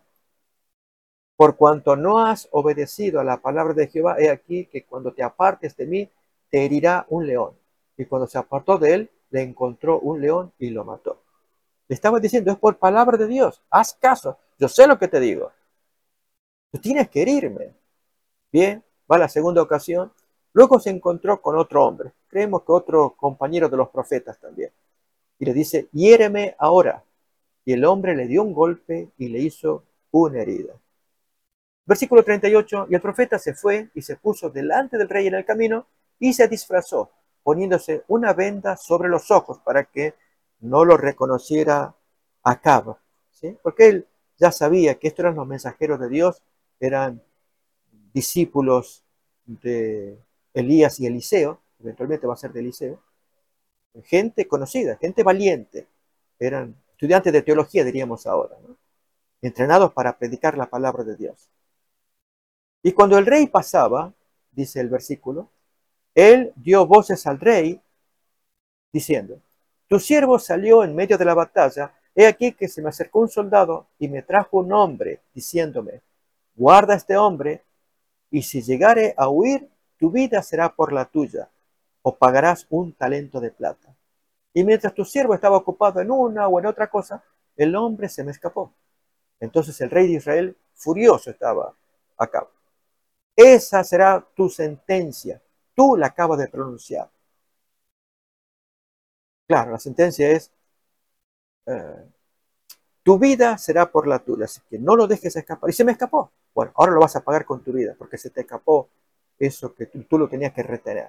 Por cuanto no has obedecido a la palabra de Jehová, he aquí que cuando te apartes de mí, te herirá un león. Y cuando se apartó de él, le encontró un león y lo mató. Le estaba diciendo, es por palabra de Dios, haz caso, yo sé lo que te digo. Tú tienes que herirme. Bien, va la segunda ocasión. Luego se encontró con otro hombre, creemos que otro compañero de los profetas también. Y le dice, hiéreme ahora. Y el hombre le dio un golpe y le hizo una herida. Versículo treinta y ocho, y el profeta se fue y se puso delante del rey en el camino y se disfrazó poniéndose una venda sobre los ojos para que no lo reconociera Acab, ¿sí? Porque él ya sabía que estos eran los mensajeros de Dios, eran discípulos de Elías y Eliseo, eventualmente va a ser de Eliseo, gente conocida, gente valiente, eran estudiantes de teología, diríamos ahora, ¿no? Entrenados para predicar la palabra de Dios. Y cuando el rey pasaba, dice el versículo, él dio voces al rey diciendo, tu siervo salió en medio de la batalla, he aquí que se me acercó un soldado y me trajo un hombre diciéndome, guarda a este hombre, y si llegare a huir, tu vida será por la tuya, o pagarás un talento de plata. Y mientras tu siervo estaba ocupado en una o en otra cosa, el hombre se me escapó. Entonces el rey de Israel, furioso estaba acá. Esa será tu sentencia. Tú la acabas de pronunciar. Claro, la sentencia es, eh, tu vida será por la tuya, así que no lo dejes escapar. Y se me escapó. Bueno, ahora lo vas a pagar con tu vida, porque se te escapó eso que tú, tú lo tenías que retener.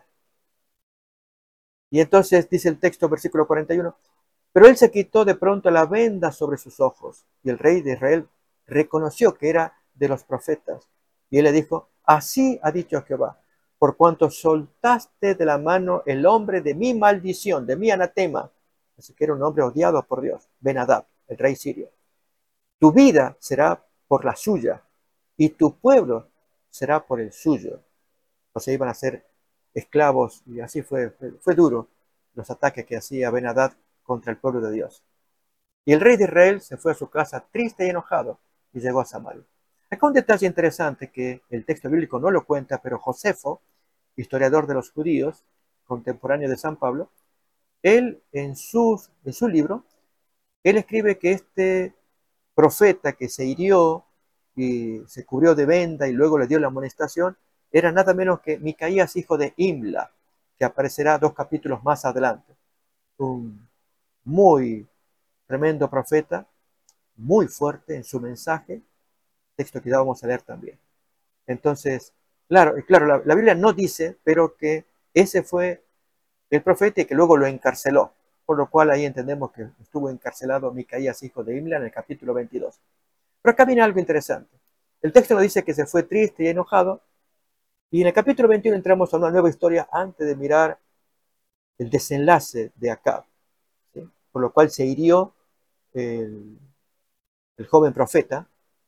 Y entonces dice el texto, versículo cuarenta y uno, pero él se quitó de pronto la venda sobre sus ojos, y el rey de Israel reconoció que era de los profetas. Y él le dijo, así ha dicho Jehová, por cuanto soltaste de la mano el hombre de mi maldición, de mi anatema, así que era un hombre odiado por Dios, Ben-Hadad, el rey sirio. Tu vida será por la suya, y tu pueblo será por el suyo. O sea, iban a ser esclavos, y así fue, fue, fue duro los ataques que hacía Ben-Hadad contra el pueblo de Dios. Y el rey de Israel se fue a su casa triste y enojado y llegó a Samaria. Acá un detalle interesante que el texto bíblico no lo cuenta, pero Josefo, historiador de los judíos, contemporáneo de San Pablo, él en, sus, en su libro, él escribe que este profeta que se hirió y se cubrió de venda y luego le dio la amonestación, era nada menos que Micaías, hijo de Imla, que aparecerá dos capítulos más adelante. Un muy tremendo profeta, muy fuerte en su mensaje, texto que ya vamos a leer también. Entonces, claro, claro la, la Biblia no dice, pero que ese fue el profeta y que luego lo encarceló, por lo cual ahí entendemos que estuvo encarcelado Micaías, hijo de Imla, en el capítulo veintidós. Pero acá viene algo interesante. El texto nos dice que se fue triste y enojado, y en el capítulo veintiuno entramos a una nueva historia antes de mirar el desenlace de Acab, ¿sí? Por lo cual se hirió el, el joven profeta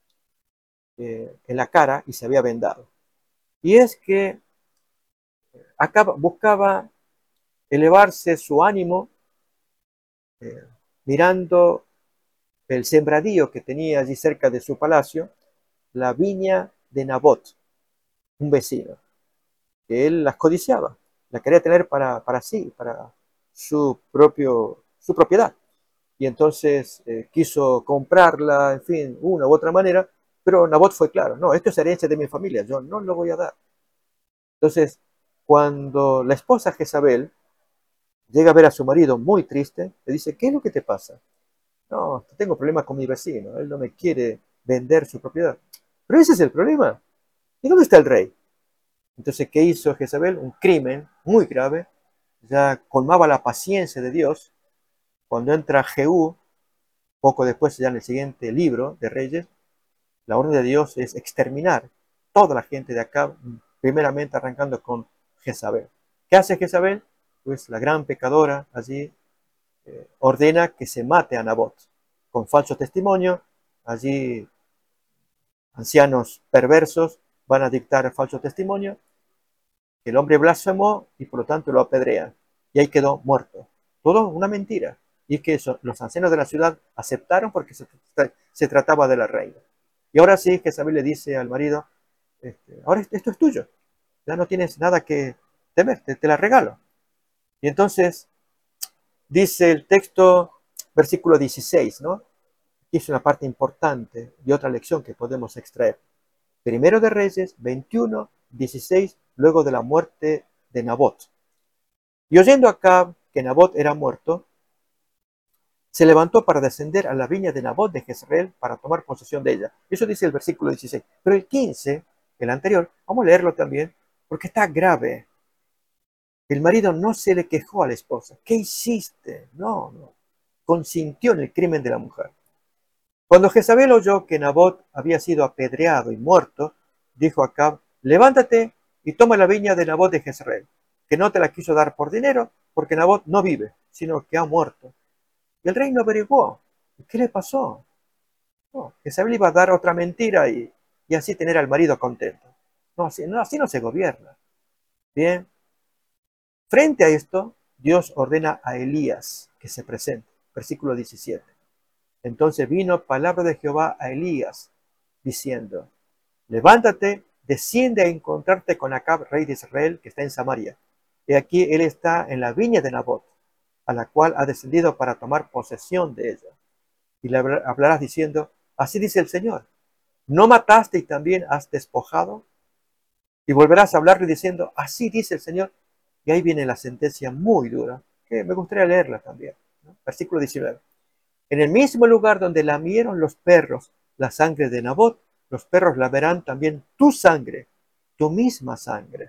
eh, en la cara y se había vendado. Y es que Acab buscaba elevarse su ánimo eh, mirando el sembradío que tenía allí cerca de su palacio, la viña de Nabot, un vecino, que él las codiciaba, la quería tener para, para sí, para su, propio, su propiedad. Y entonces eh, quiso comprarla, en fin, una u otra manera, pero Nabot fue claro, no, esto es herencia de mi familia, yo no lo voy a dar. Entonces, cuando la esposa Jezabel llega a ver a su marido muy triste, le dice, ¿qué es lo que te pasa? No, tengo problemas con mi vecino, él no me quiere vender su propiedad. Pero ese es el problema. ¿Y dónde está el rey? Entonces, ¿qué hizo Jezabel? Un crimen muy grave, ya colmaba la paciencia de Dios. Cuando entra Jehú, poco después, ya en el siguiente libro de Reyes, la orden de Dios es exterminar toda la gente de acá, primeramente arrancando con Jezabel. ¿Qué hace Jezabel? Pues la gran pecadora allí eh, ordena que se mate a Nabot con falso testimonio. Allí ancianos perversos van a dictar falso testimonio. El hombre blasfemó y por lo tanto lo apedrean. Y ahí quedó muerto. Todo una mentira. Y es que eso, los ancianos de la ciudad aceptaron porque se, se trataba de la reina. Y ahora sí, Jezabel le dice al marido, este, ahora esto es tuyo. Ya no tienes nada que temer, te, te la regalo. Y entonces dice el texto, versículo dieciséis, ¿no? Aquí es una parte importante y otra lección que podemos extraer. Primero de Reyes, veintiuno, dieciséis, luego de la muerte de Nabot. Y oyendo Acab que Nabot era muerto, se levantó para descender a la viña de Nabot de Jezreel para tomar posesión de ella. Eso dice el versículo dieciséis. Pero el quince, el anterior, vamos a leerlo también, porque está grave. El marido no se le quejó a la esposa. ¿Qué hiciste? No, no. Consintió en el crimen de la mujer. Cuando Jezabel oyó que Nabot había sido apedreado y muerto, dijo a Acab: levántate y toma la viña de Nabot de Jezreel, que no te la quiso dar por dinero, porque Nabot no vive, sino que ha muerto. Y el rey no averiguó. ¿Qué le pasó? No, Jezabel iba a dar otra mentira y, y así tener al marido contento. No así, no, así no se gobierna. Bien, frente a esto, Dios ordena a Elías que se presente. Versículo diecisiete. Entonces vino palabra de Jehová a Elías, diciendo: levántate, desciende a encontrarte con Acab, rey de Israel, que está en Samaria. Y aquí él está en la viña de Nabot, a la cual ha descendido para tomar posesión de ella. Y le hablarás diciendo: así dice el Señor, ¿no mataste y también has despojado? Y volverás a hablarle diciendo: así dice el Señor. Y ahí viene la sentencia muy dura, que me gustaría leerla también, ¿no? Versículo diecinueve. En el mismo lugar donde lamieron los perros la sangre de Nabot, los perros lamerán también tu sangre, tu misma sangre.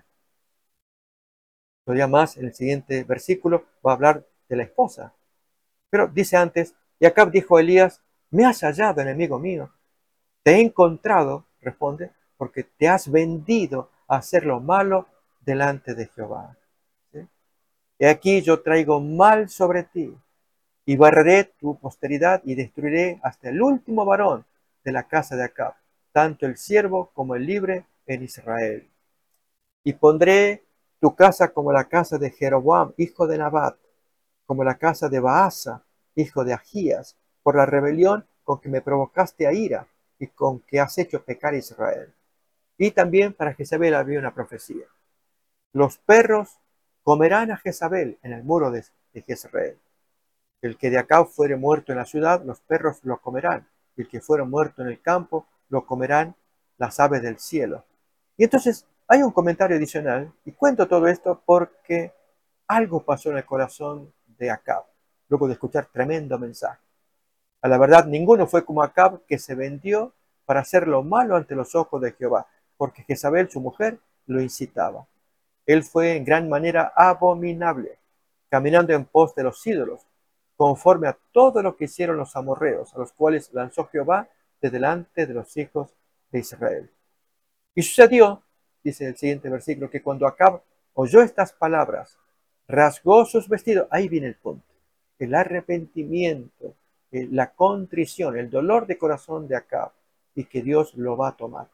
Todavía más, en el siguiente versículo va a hablar de la esposa. Pero dice antes: y Acab dijo a Elías: me has hallado, enemigo mío. Te he encontrado, responde, porque te has vendido a hacer lo malo delante de Jehová. ¿Sí? He aquí yo traigo mal sobre ti, y barreré tu posteridad y destruiré hasta el último varón de la casa de Acab, tanto el siervo como el libre en Israel. Y pondré tu casa como la casa de Jeroboam, hijo de Nabat, como la casa de Baasa, hijo de Agías, por la rebelión con que me provocaste a ira y con que has hecho pecar a Israel. Y también para Jezabel había una profecía: los perros comerán a Jezabel en el muro de, de Jezreel. El que de Acab fuere muerto en la ciudad, los perros lo comerán. Y el que fuere muerto en el campo, lo comerán las aves del cielo. Y entonces hay un comentario adicional, y cuento todo esto porque algo pasó en el corazón de Acab, luego de escuchar tremendo mensaje. A la verdad, ninguno fue como Acab, que se vendió para hacer lo malo ante los ojos de Jehová, porque Jezabel, su mujer, lo incitaba. Él fue en gran manera abominable, caminando en pos de los ídolos, conforme a todo lo que hicieron los amorreos, a los cuales lanzó Jehová de delante de los hijos de Israel. Y sucedió, dice el siguiente versículo, que cuando Acab oyó estas palabras, rasgó sus vestidos. Ahí viene el punto: el arrepentimiento, la contrición, el dolor de corazón de Acab, y que Dios lo va a tomar.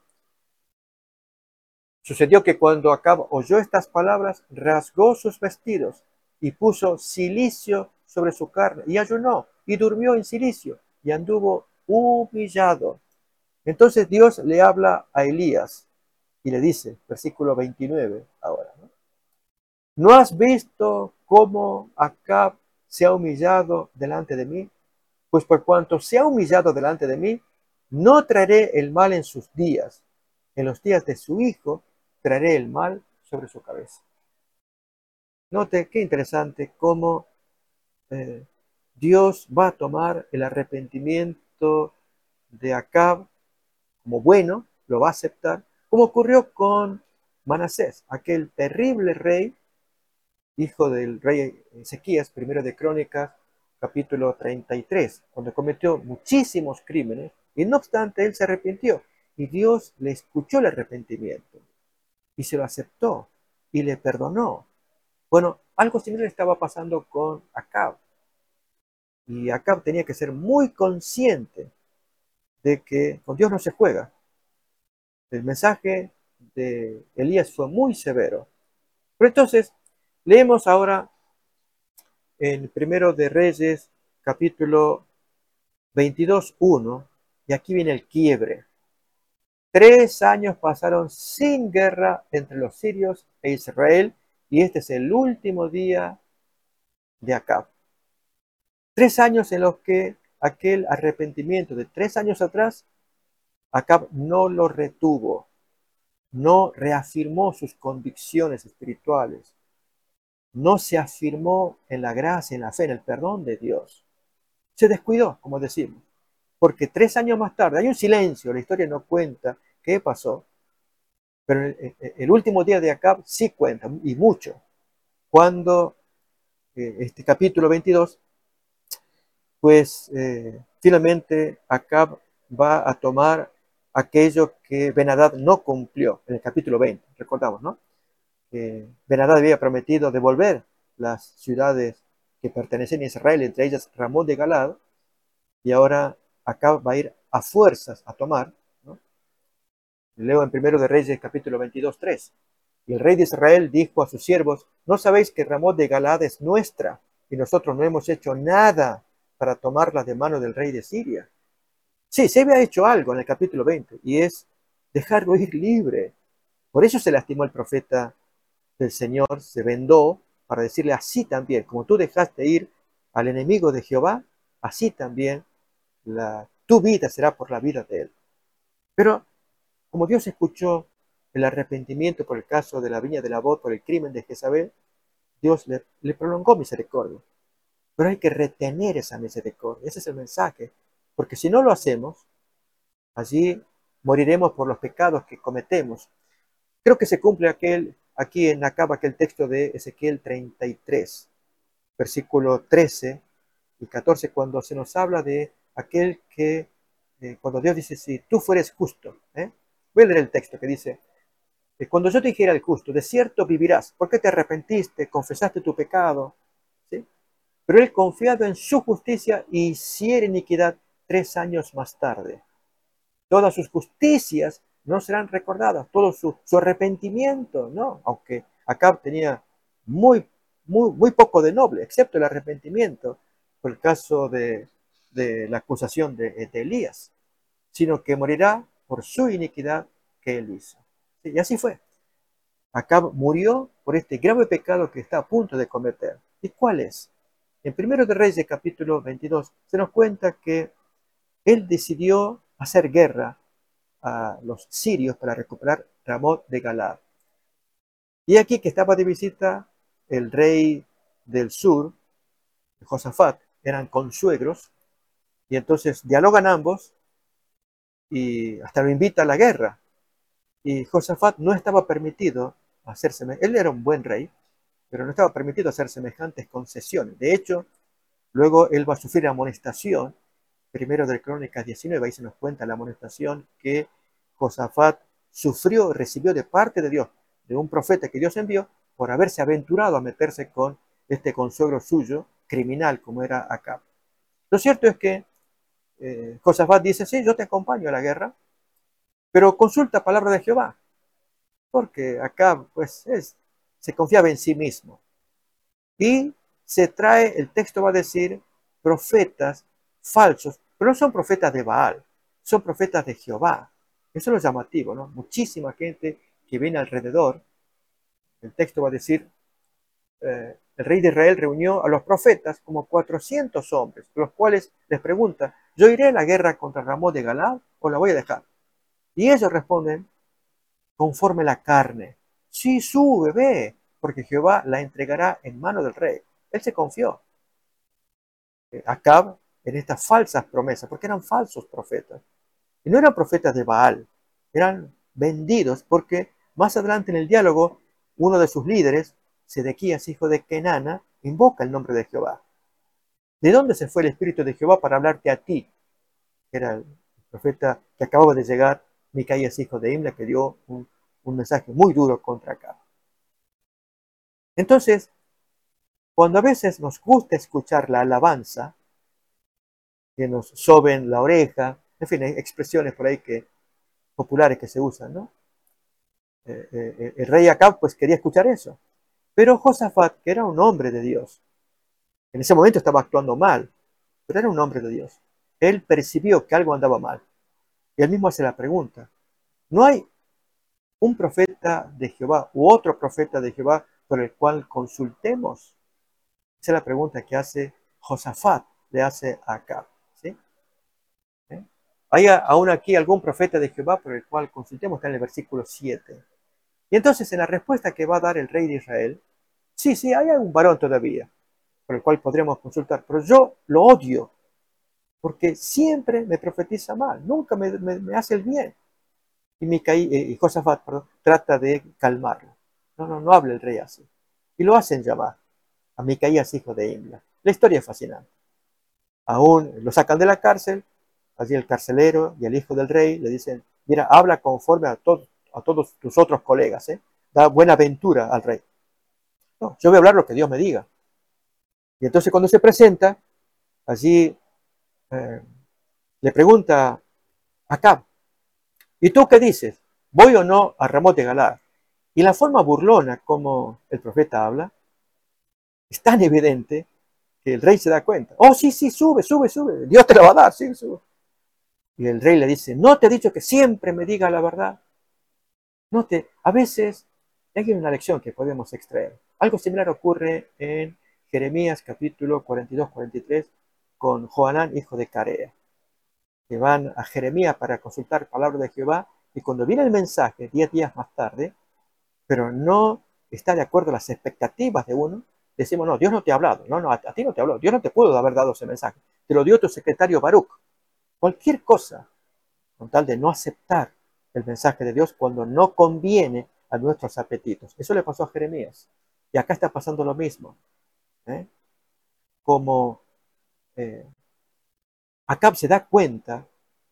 Sucedió que cuando Acab oyó estas palabras, rasgó sus vestidos y puso cilicio sobre su carne, y ayunó, y durmió en cilicio, y anduvo humillado. Entonces Dios le habla a Elías y le dice, versículo veintinueve ahora, ¿no? ¿No has visto cómo Acab se ha humillado delante de mí? Pues por cuanto se ha humillado delante de mí, no traeré el mal en sus días. En los días de su hijo traeré el mal sobre su cabeza. Note qué interesante cómo eh, Dios va a tomar el arrepentimiento de Acab como bueno, lo va a aceptar, como ocurrió con Manasés, aquel terrible rey, hijo del rey Ezequías, primero de Crónicas, capítulo treinta y tres, cuando cometió muchísimos crímenes, y no obstante él se arrepintió, y Dios le escuchó el arrepentimiento, y se lo aceptó, y le perdonó. Bueno, algo similar estaba pasando con Acab, y Acab tenía que ser muy consciente de que con Dios no se juega. El mensaje de Elías fue muy severo. Pero entonces, leemos ahora en Primero de Reyes, capítulo veintidós, uno, y aquí viene el quiebre. Tres años pasaron sin guerra entre los sirios e Israel, y este es el último día de Acab. Tres años en los que aquel arrepentimiento de tres años atrás, Acab no lo retuvo, no reafirmó sus convicciones espirituales, no se afirmó en la gracia, en la fe, en el perdón de Dios. Se descuidó, como decimos, porque tres años más tarde, hay un silencio, la historia no cuenta qué pasó, pero el, el, el último día de Acab sí cuenta, y mucho. cuando eh, este capítulo veintidós, pues eh, finalmente Acab va a tomar aquello que Ben-Hadad no cumplió en el capítulo veinte, recordamos, ¿no? Que Ben-Hadad había prometido devolver las ciudades que pertenecen a Israel, entre ellas Ramón de Galad, y ahora Acab va a ir a fuerzas a tomar, ¿no? Leo en Primero de Reyes capítulo veintidós, tres. Y el rey de Israel dijo a sus siervos: ¿no sabéis que Ramón de Galad es nuestra y nosotros no hemos hecho nada para tomarla de mano del rey de Siria? Sí, se había hecho algo en el capítulo veinte, y es dejarlo ir libre. Por eso se lastimó el profeta del Señor, se vendó para decirle: así también, como tú dejaste ir al enemigo de Jehová, así también la, tu vida será por la vida de él. Pero como Dios escuchó el arrepentimiento por el caso de la viña de Nabot, por el crimen de Jezabel, Dios le, le prolongó misericordia. Pero hay que retener esa misericordia, ese es el mensaje, porque si no lo hacemos, allí moriremos por los pecados que cometemos. Creo que se cumple aquel, aquí en acaba aquel texto de Ezequiel treinta y tres, versículo trece y catorce, cuando se nos habla de aquel que, eh, cuando Dios dice: si tú fueres justo, ¿eh? Voy a leer el texto que dice: que cuando yo te dijera el justo, de cierto vivirás, porque te arrepentiste, confesaste tu pecado, ¿sí? Pero él, confiado en su justicia, hiciera iniquidad tres años más tarde. Todas sus justicias no serán recordadas, todo su, su arrepentimiento, ¿no? Aunque Acab tenía muy, muy, muy poco de noble, excepto el arrepentimiento por el caso de, de la acusación de, de Elías, sino que morirá por su iniquidad que él hizo. ¿Sí? Y así fue. Acab murió por este grave pecado que está a punto de cometer. ¿Y cuál es? En Primero de Reyes, capítulo veintidós, se nos cuenta que él decidió hacer guerra a los sirios para recuperar Ramot de Galad. Y aquí que estaba de visita el rey del sur, Josafat, eran consuegros, y entonces dialogan ambos y hasta lo invita a la guerra. Y Josafat no estaba permitido hacerse, él era un buen rey, pero no estaba permitido hacer semejantes concesiones. De hecho, luego él va a sufrir amonestación. Primero de Crónicas diecinueve, ahí se nos cuenta la amonestación que Josafat sufrió, recibió de parte de Dios, de un profeta que Dios envió, por haberse aventurado a meterse con este consuegro suyo, criminal como era Acab. Lo cierto es que eh, Josafat dice: sí, yo te acompaño a la guerra, pero consulta palabra de Jehová, porque Acab pues es, se confiaba en sí mismo. Y se trae, el texto va a decir, profetas falsos, pero no son profetas de Baal, son profetas de Jehová. Eso es lo llamativo, ¿no? Muchísima gente que viene alrededor. El texto va a decir, eh, el rey de Israel reunió a los profetas como cuatrocientos hombres, los cuales les pregunta: ¿yo iré a la guerra contra Ramón de Galad o la voy a dejar? Y ellos responden: conforme la carne. Sí, sube, ve, porque Jehová la entregará en mano del rey. Él se confió. Acab en estas falsas promesas, porque eran falsos profetas. Y no eran profetas de Baal, eran vendidos, porque más adelante en el diálogo, uno de sus líderes, Sedequías, hijo de Kenana, invoca el nombre de Jehová. ¿De dónde se fue el Espíritu de Jehová para hablarte a ti? Era el profeta que acababa de llegar, Micaías, hijo de Imla, que dio un, un mensaje muy duro contra Acab. Entonces, cuando a veces nos gusta escuchar la alabanza, que nos soben la oreja, en fin, hay expresiones por ahí que, populares que se usan, ¿no? Eh, eh, el rey Acab pues quería escuchar eso. Pero Josafat, que era un hombre de Dios, en ese momento estaba actuando mal, pero era un hombre de Dios. Él percibió que algo andaba mal. Y él mismo hace la pregunta: ¿no hay un profeta de Jehová u otro profeta de Jehová por el cual consultemos? Esa es la pregunta que hace Josafat, le hace a Acab, ¿sí? ¿Eh? ¿Hay aún aquí algún profeta de Jehová por el cual consultemos? Está en el versículo siete. Y entonces en la respuesta que va a dar el rey de Israel, sí, sí, hay un varón todavía por el cual podríamos consultar, pero yo lo odio, porque siempre me profetiza mal, nunca me, me, me hace el bien. Y, Micaí, eh, y Josafat, perdón, trata de calmarlo. No, no, no habla el rey así. y lo hacen llamar a Micaías, hijo de Imla. La historia es fascinante. Aún lo sacan de la cárcel, allí el carcelero y el hijo del rey le dicen, mira, habla conforme a, to a todos tus otros colegas, ¿eh? Da buena ventura al rey. No, yo voy a hablar lo que Dios me diga. Y entonces cuando se presenta, allí eh, le pregunta a Acab, ¿y tú qué dices? ¿Voy o no a Ramot de Galaad? Y la forma burlona como el profeta habla es tan evidente que el rey se da cuenta. Oh, sí, sí, sube, sube, sube. Dios te la va a dar, sí, sube. Y el rey le dice, ¿no te he dicho que siempre me diga la verdad? No te, a veces, hay una lección que podemos extraer. Algo similar ocurre en Jeremías capítulo cuarenta y dos cuarenta y tres con Johanán, hijo de Carea, que van a Jeremías para consultar palabra de Jehová, y cuando viene el mensaje, diez días más tarde, pero no está de acuerdo a las expectativas de uno, decimos, no, Dios no te ha hablado, no, no, a, a ti no te habló, Dios no te pudo haber dado ese mensaje, te lo dio tu secretario Baruch. Cualquier cosa, con tal de no aceptar el mensaje de Dios cuando no conviene a nuestros apetitos. Eso le pasó a Jeremías. Y acá está pasando lo mismo. ¿eh? Como eh, Acab se da cuenta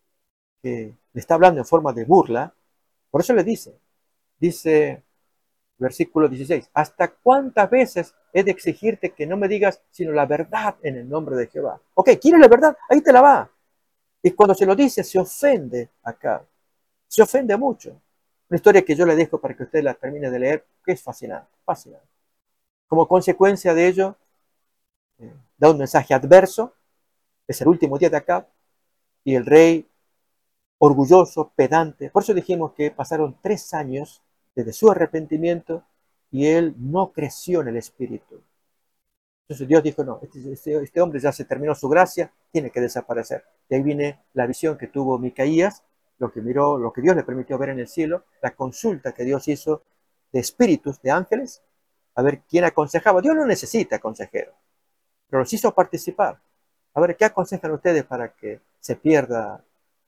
que le está hablando en forma de burla, por eso le dice, dice versículo dieciséis, ¿hasta cuántas veces he de exigirte que no me digas sino la verdad en el nombre de Jehová? Ok, ¿quieres la verdad? Ahí te la va. Y cuando se lo dice, se ofende acá. Se ofende mucho. Una historia que yo le dejo para que usted la termine de leer, que es fascinante, fascinante. Como consecuencia de ello, eh, da un mensaje adverso, es el último día de Acab, y el rey, orgulloso, pedante, por eso dijimos que pasaron tres años desde su arrepentimiento y él no creció en el espíritu. Entonces Dios dijo, no, este, este, este hombre ya se terminó su gracia, tiene que desaparecer. Y ahí viene la visión que tuvo Micaías, lo que miró, lo que Dios le permitió ver en el cielo, la consulta que Dios hizo de espíritus, de ángeles, a ver quién aconsejaba. Dios no necesita consejero, pero los hizo participar. A ver, ¿qué aconsejan ustedes para que se pierda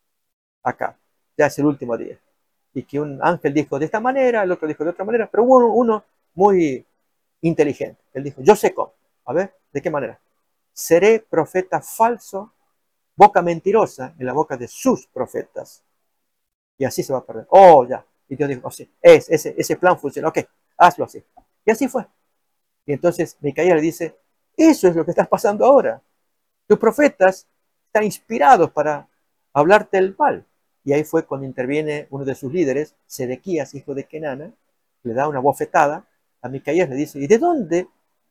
acá? Ya es el último día. Y que un ángel dijo de esta manera, el otro dijo de otra manera, pero hubo uno, uno muy inteligente. Él dijo, yo sé cómo. A ver, ¿de qué manera? Seré profeta falso, boca mentirosa en la boca de sus profetas. Y así se va a perder. Oh, ya. Y Dios dijo, oh, sí, es, ese, ese plan funciona. Ok, hazlo así. Y así fue. Y entonces Micaías le dice, eso es lo que está pasando ahora. Tus profetas están inspirados para hablarte el mal. Y ahí fue cuando interviene uno de sus líderes, Sedequías, hijo de Kenana, le da una bofetada a Micaías, le dice, ¿y de dónde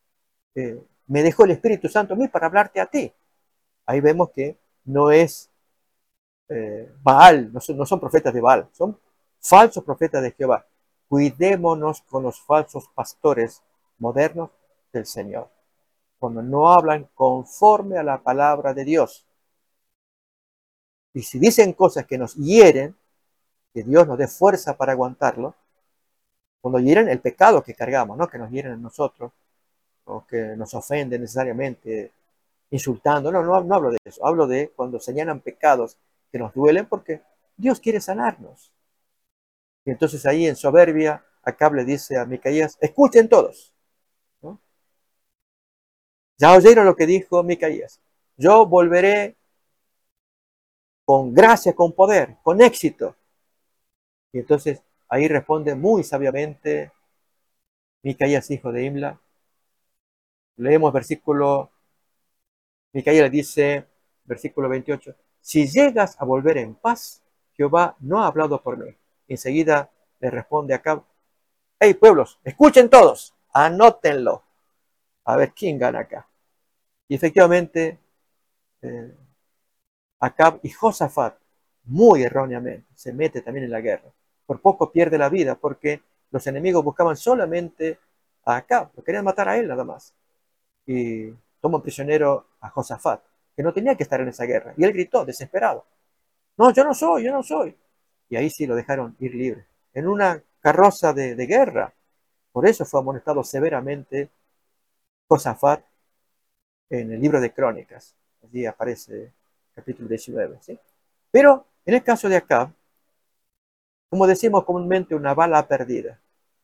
eh, me dejó el Espíritu Santo a mí para hablarte a ti? Ahí vemos que no es eh, Baal, no son, no son profetas de Baal, son falsos profetas de Jehová. Cuidémonos con los falsos pastores modernos del Señor, cuando no hablan conforme a la palabra de Dios. Y si dicen cosas que nos hieren, que Dios nos dé fuerza para aguantarlo, cuando hieren el pecado que cargamos, no que nos hieren a nosotros, o que nos ofenden necesariamente, insultando, no, no, no hablo de eso, hablo de cuando señalan pecados que nos duelen porque Dios quiere sanarnos. Y entonces ahí en soberbia, Acab le dice a Micaías, escuchen todos, ¿no? Ya oyeron lo que dijo Micaías, yo volveré con gracia, con poder, con éxito. Y entonces ahí responde muy sabiamente Micaías, hijo de Imla. Leemos versículo, Micaías le dice, versículo veintiocho, si llegas a volver en paz, Jehová no ha hablado por mí. Enseguida le responde Acab, hey pueblos, escuchen todos, anótenlo, a ver quién gana acá. Y efectivamente, eh, Acab y Josafat, muy erróneamente, se mete también en la guerra. Por poco pierde la vida porque los enemigos buscaban solamente a Acab, lo querían matar a él nada más. Y toman prisionero a Josafat, que no tenía que estar en esa guerra. Y él gritó, desesperado, no, yo no soy, yo no soy. Y ahí sí lo dejaron ir libre, en una carroza de, de guerra. Por eso fue amonestado severamente Josafat en el libro de Crónicas. Allí aparece capítulo diecinueve. ¿sí? Pero en el caso de Acab, como decimos comúnmente, una bala perdida.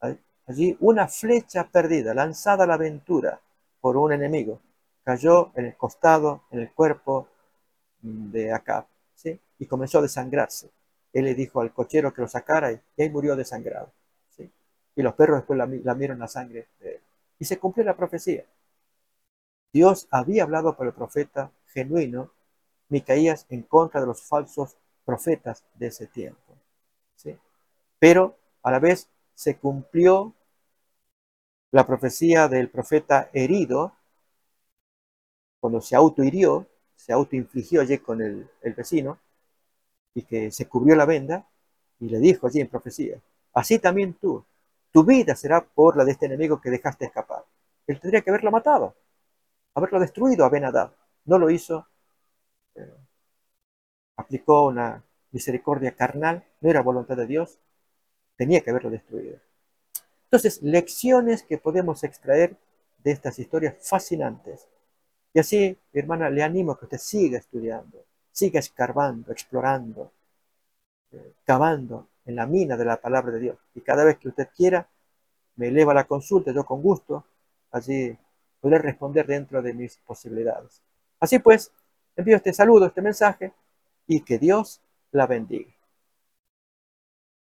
allí una flecha perdida, lanzada a la aventura por un enemigo, cayó en el costado, en el cuerpo de Acab, ¿sí? Y comenzó a desangrarse. Él le dijo al cochero que lo sacara y ahí murió desangrado, ¿sí? Y los perros después lamieron la sangre de él. Y se cumplió la profecía. Dios había hablado por el profeta genuino Micaías en contra de los falsos profetas de ese tiempo, ¿sí? Pero a la vez se cumplió la profecía del profeta herido, cuando se autohirió, se autoinfligió allí con el, el vecino, y que se cubrió la venda, y le dijo allí en profecía, así también tú, tu vida será por la de este enemigo que dejaste escapar. Él tendría que haberlo matado, haberlo destruido a Ben-Hadad. No lo hizo, eh, aplicó una misericordia carnal, no era voluntad de Dios, tenía que haberlo destruido. Entonces, lecciones que podemos extraer de estas historias fascinantes. Y así, mi hermana, le animo a que usted siga estudiando, siga escarbando, explorando, eh, cavando en la mina de la palabra de Dios. Y cada vez que usted quiera, me eleva la consulta, yo con gusto, allí poder responder dentro de mis posibilidades. Así pues, envío este saludo, este mensaje, y que Dios la bendiga.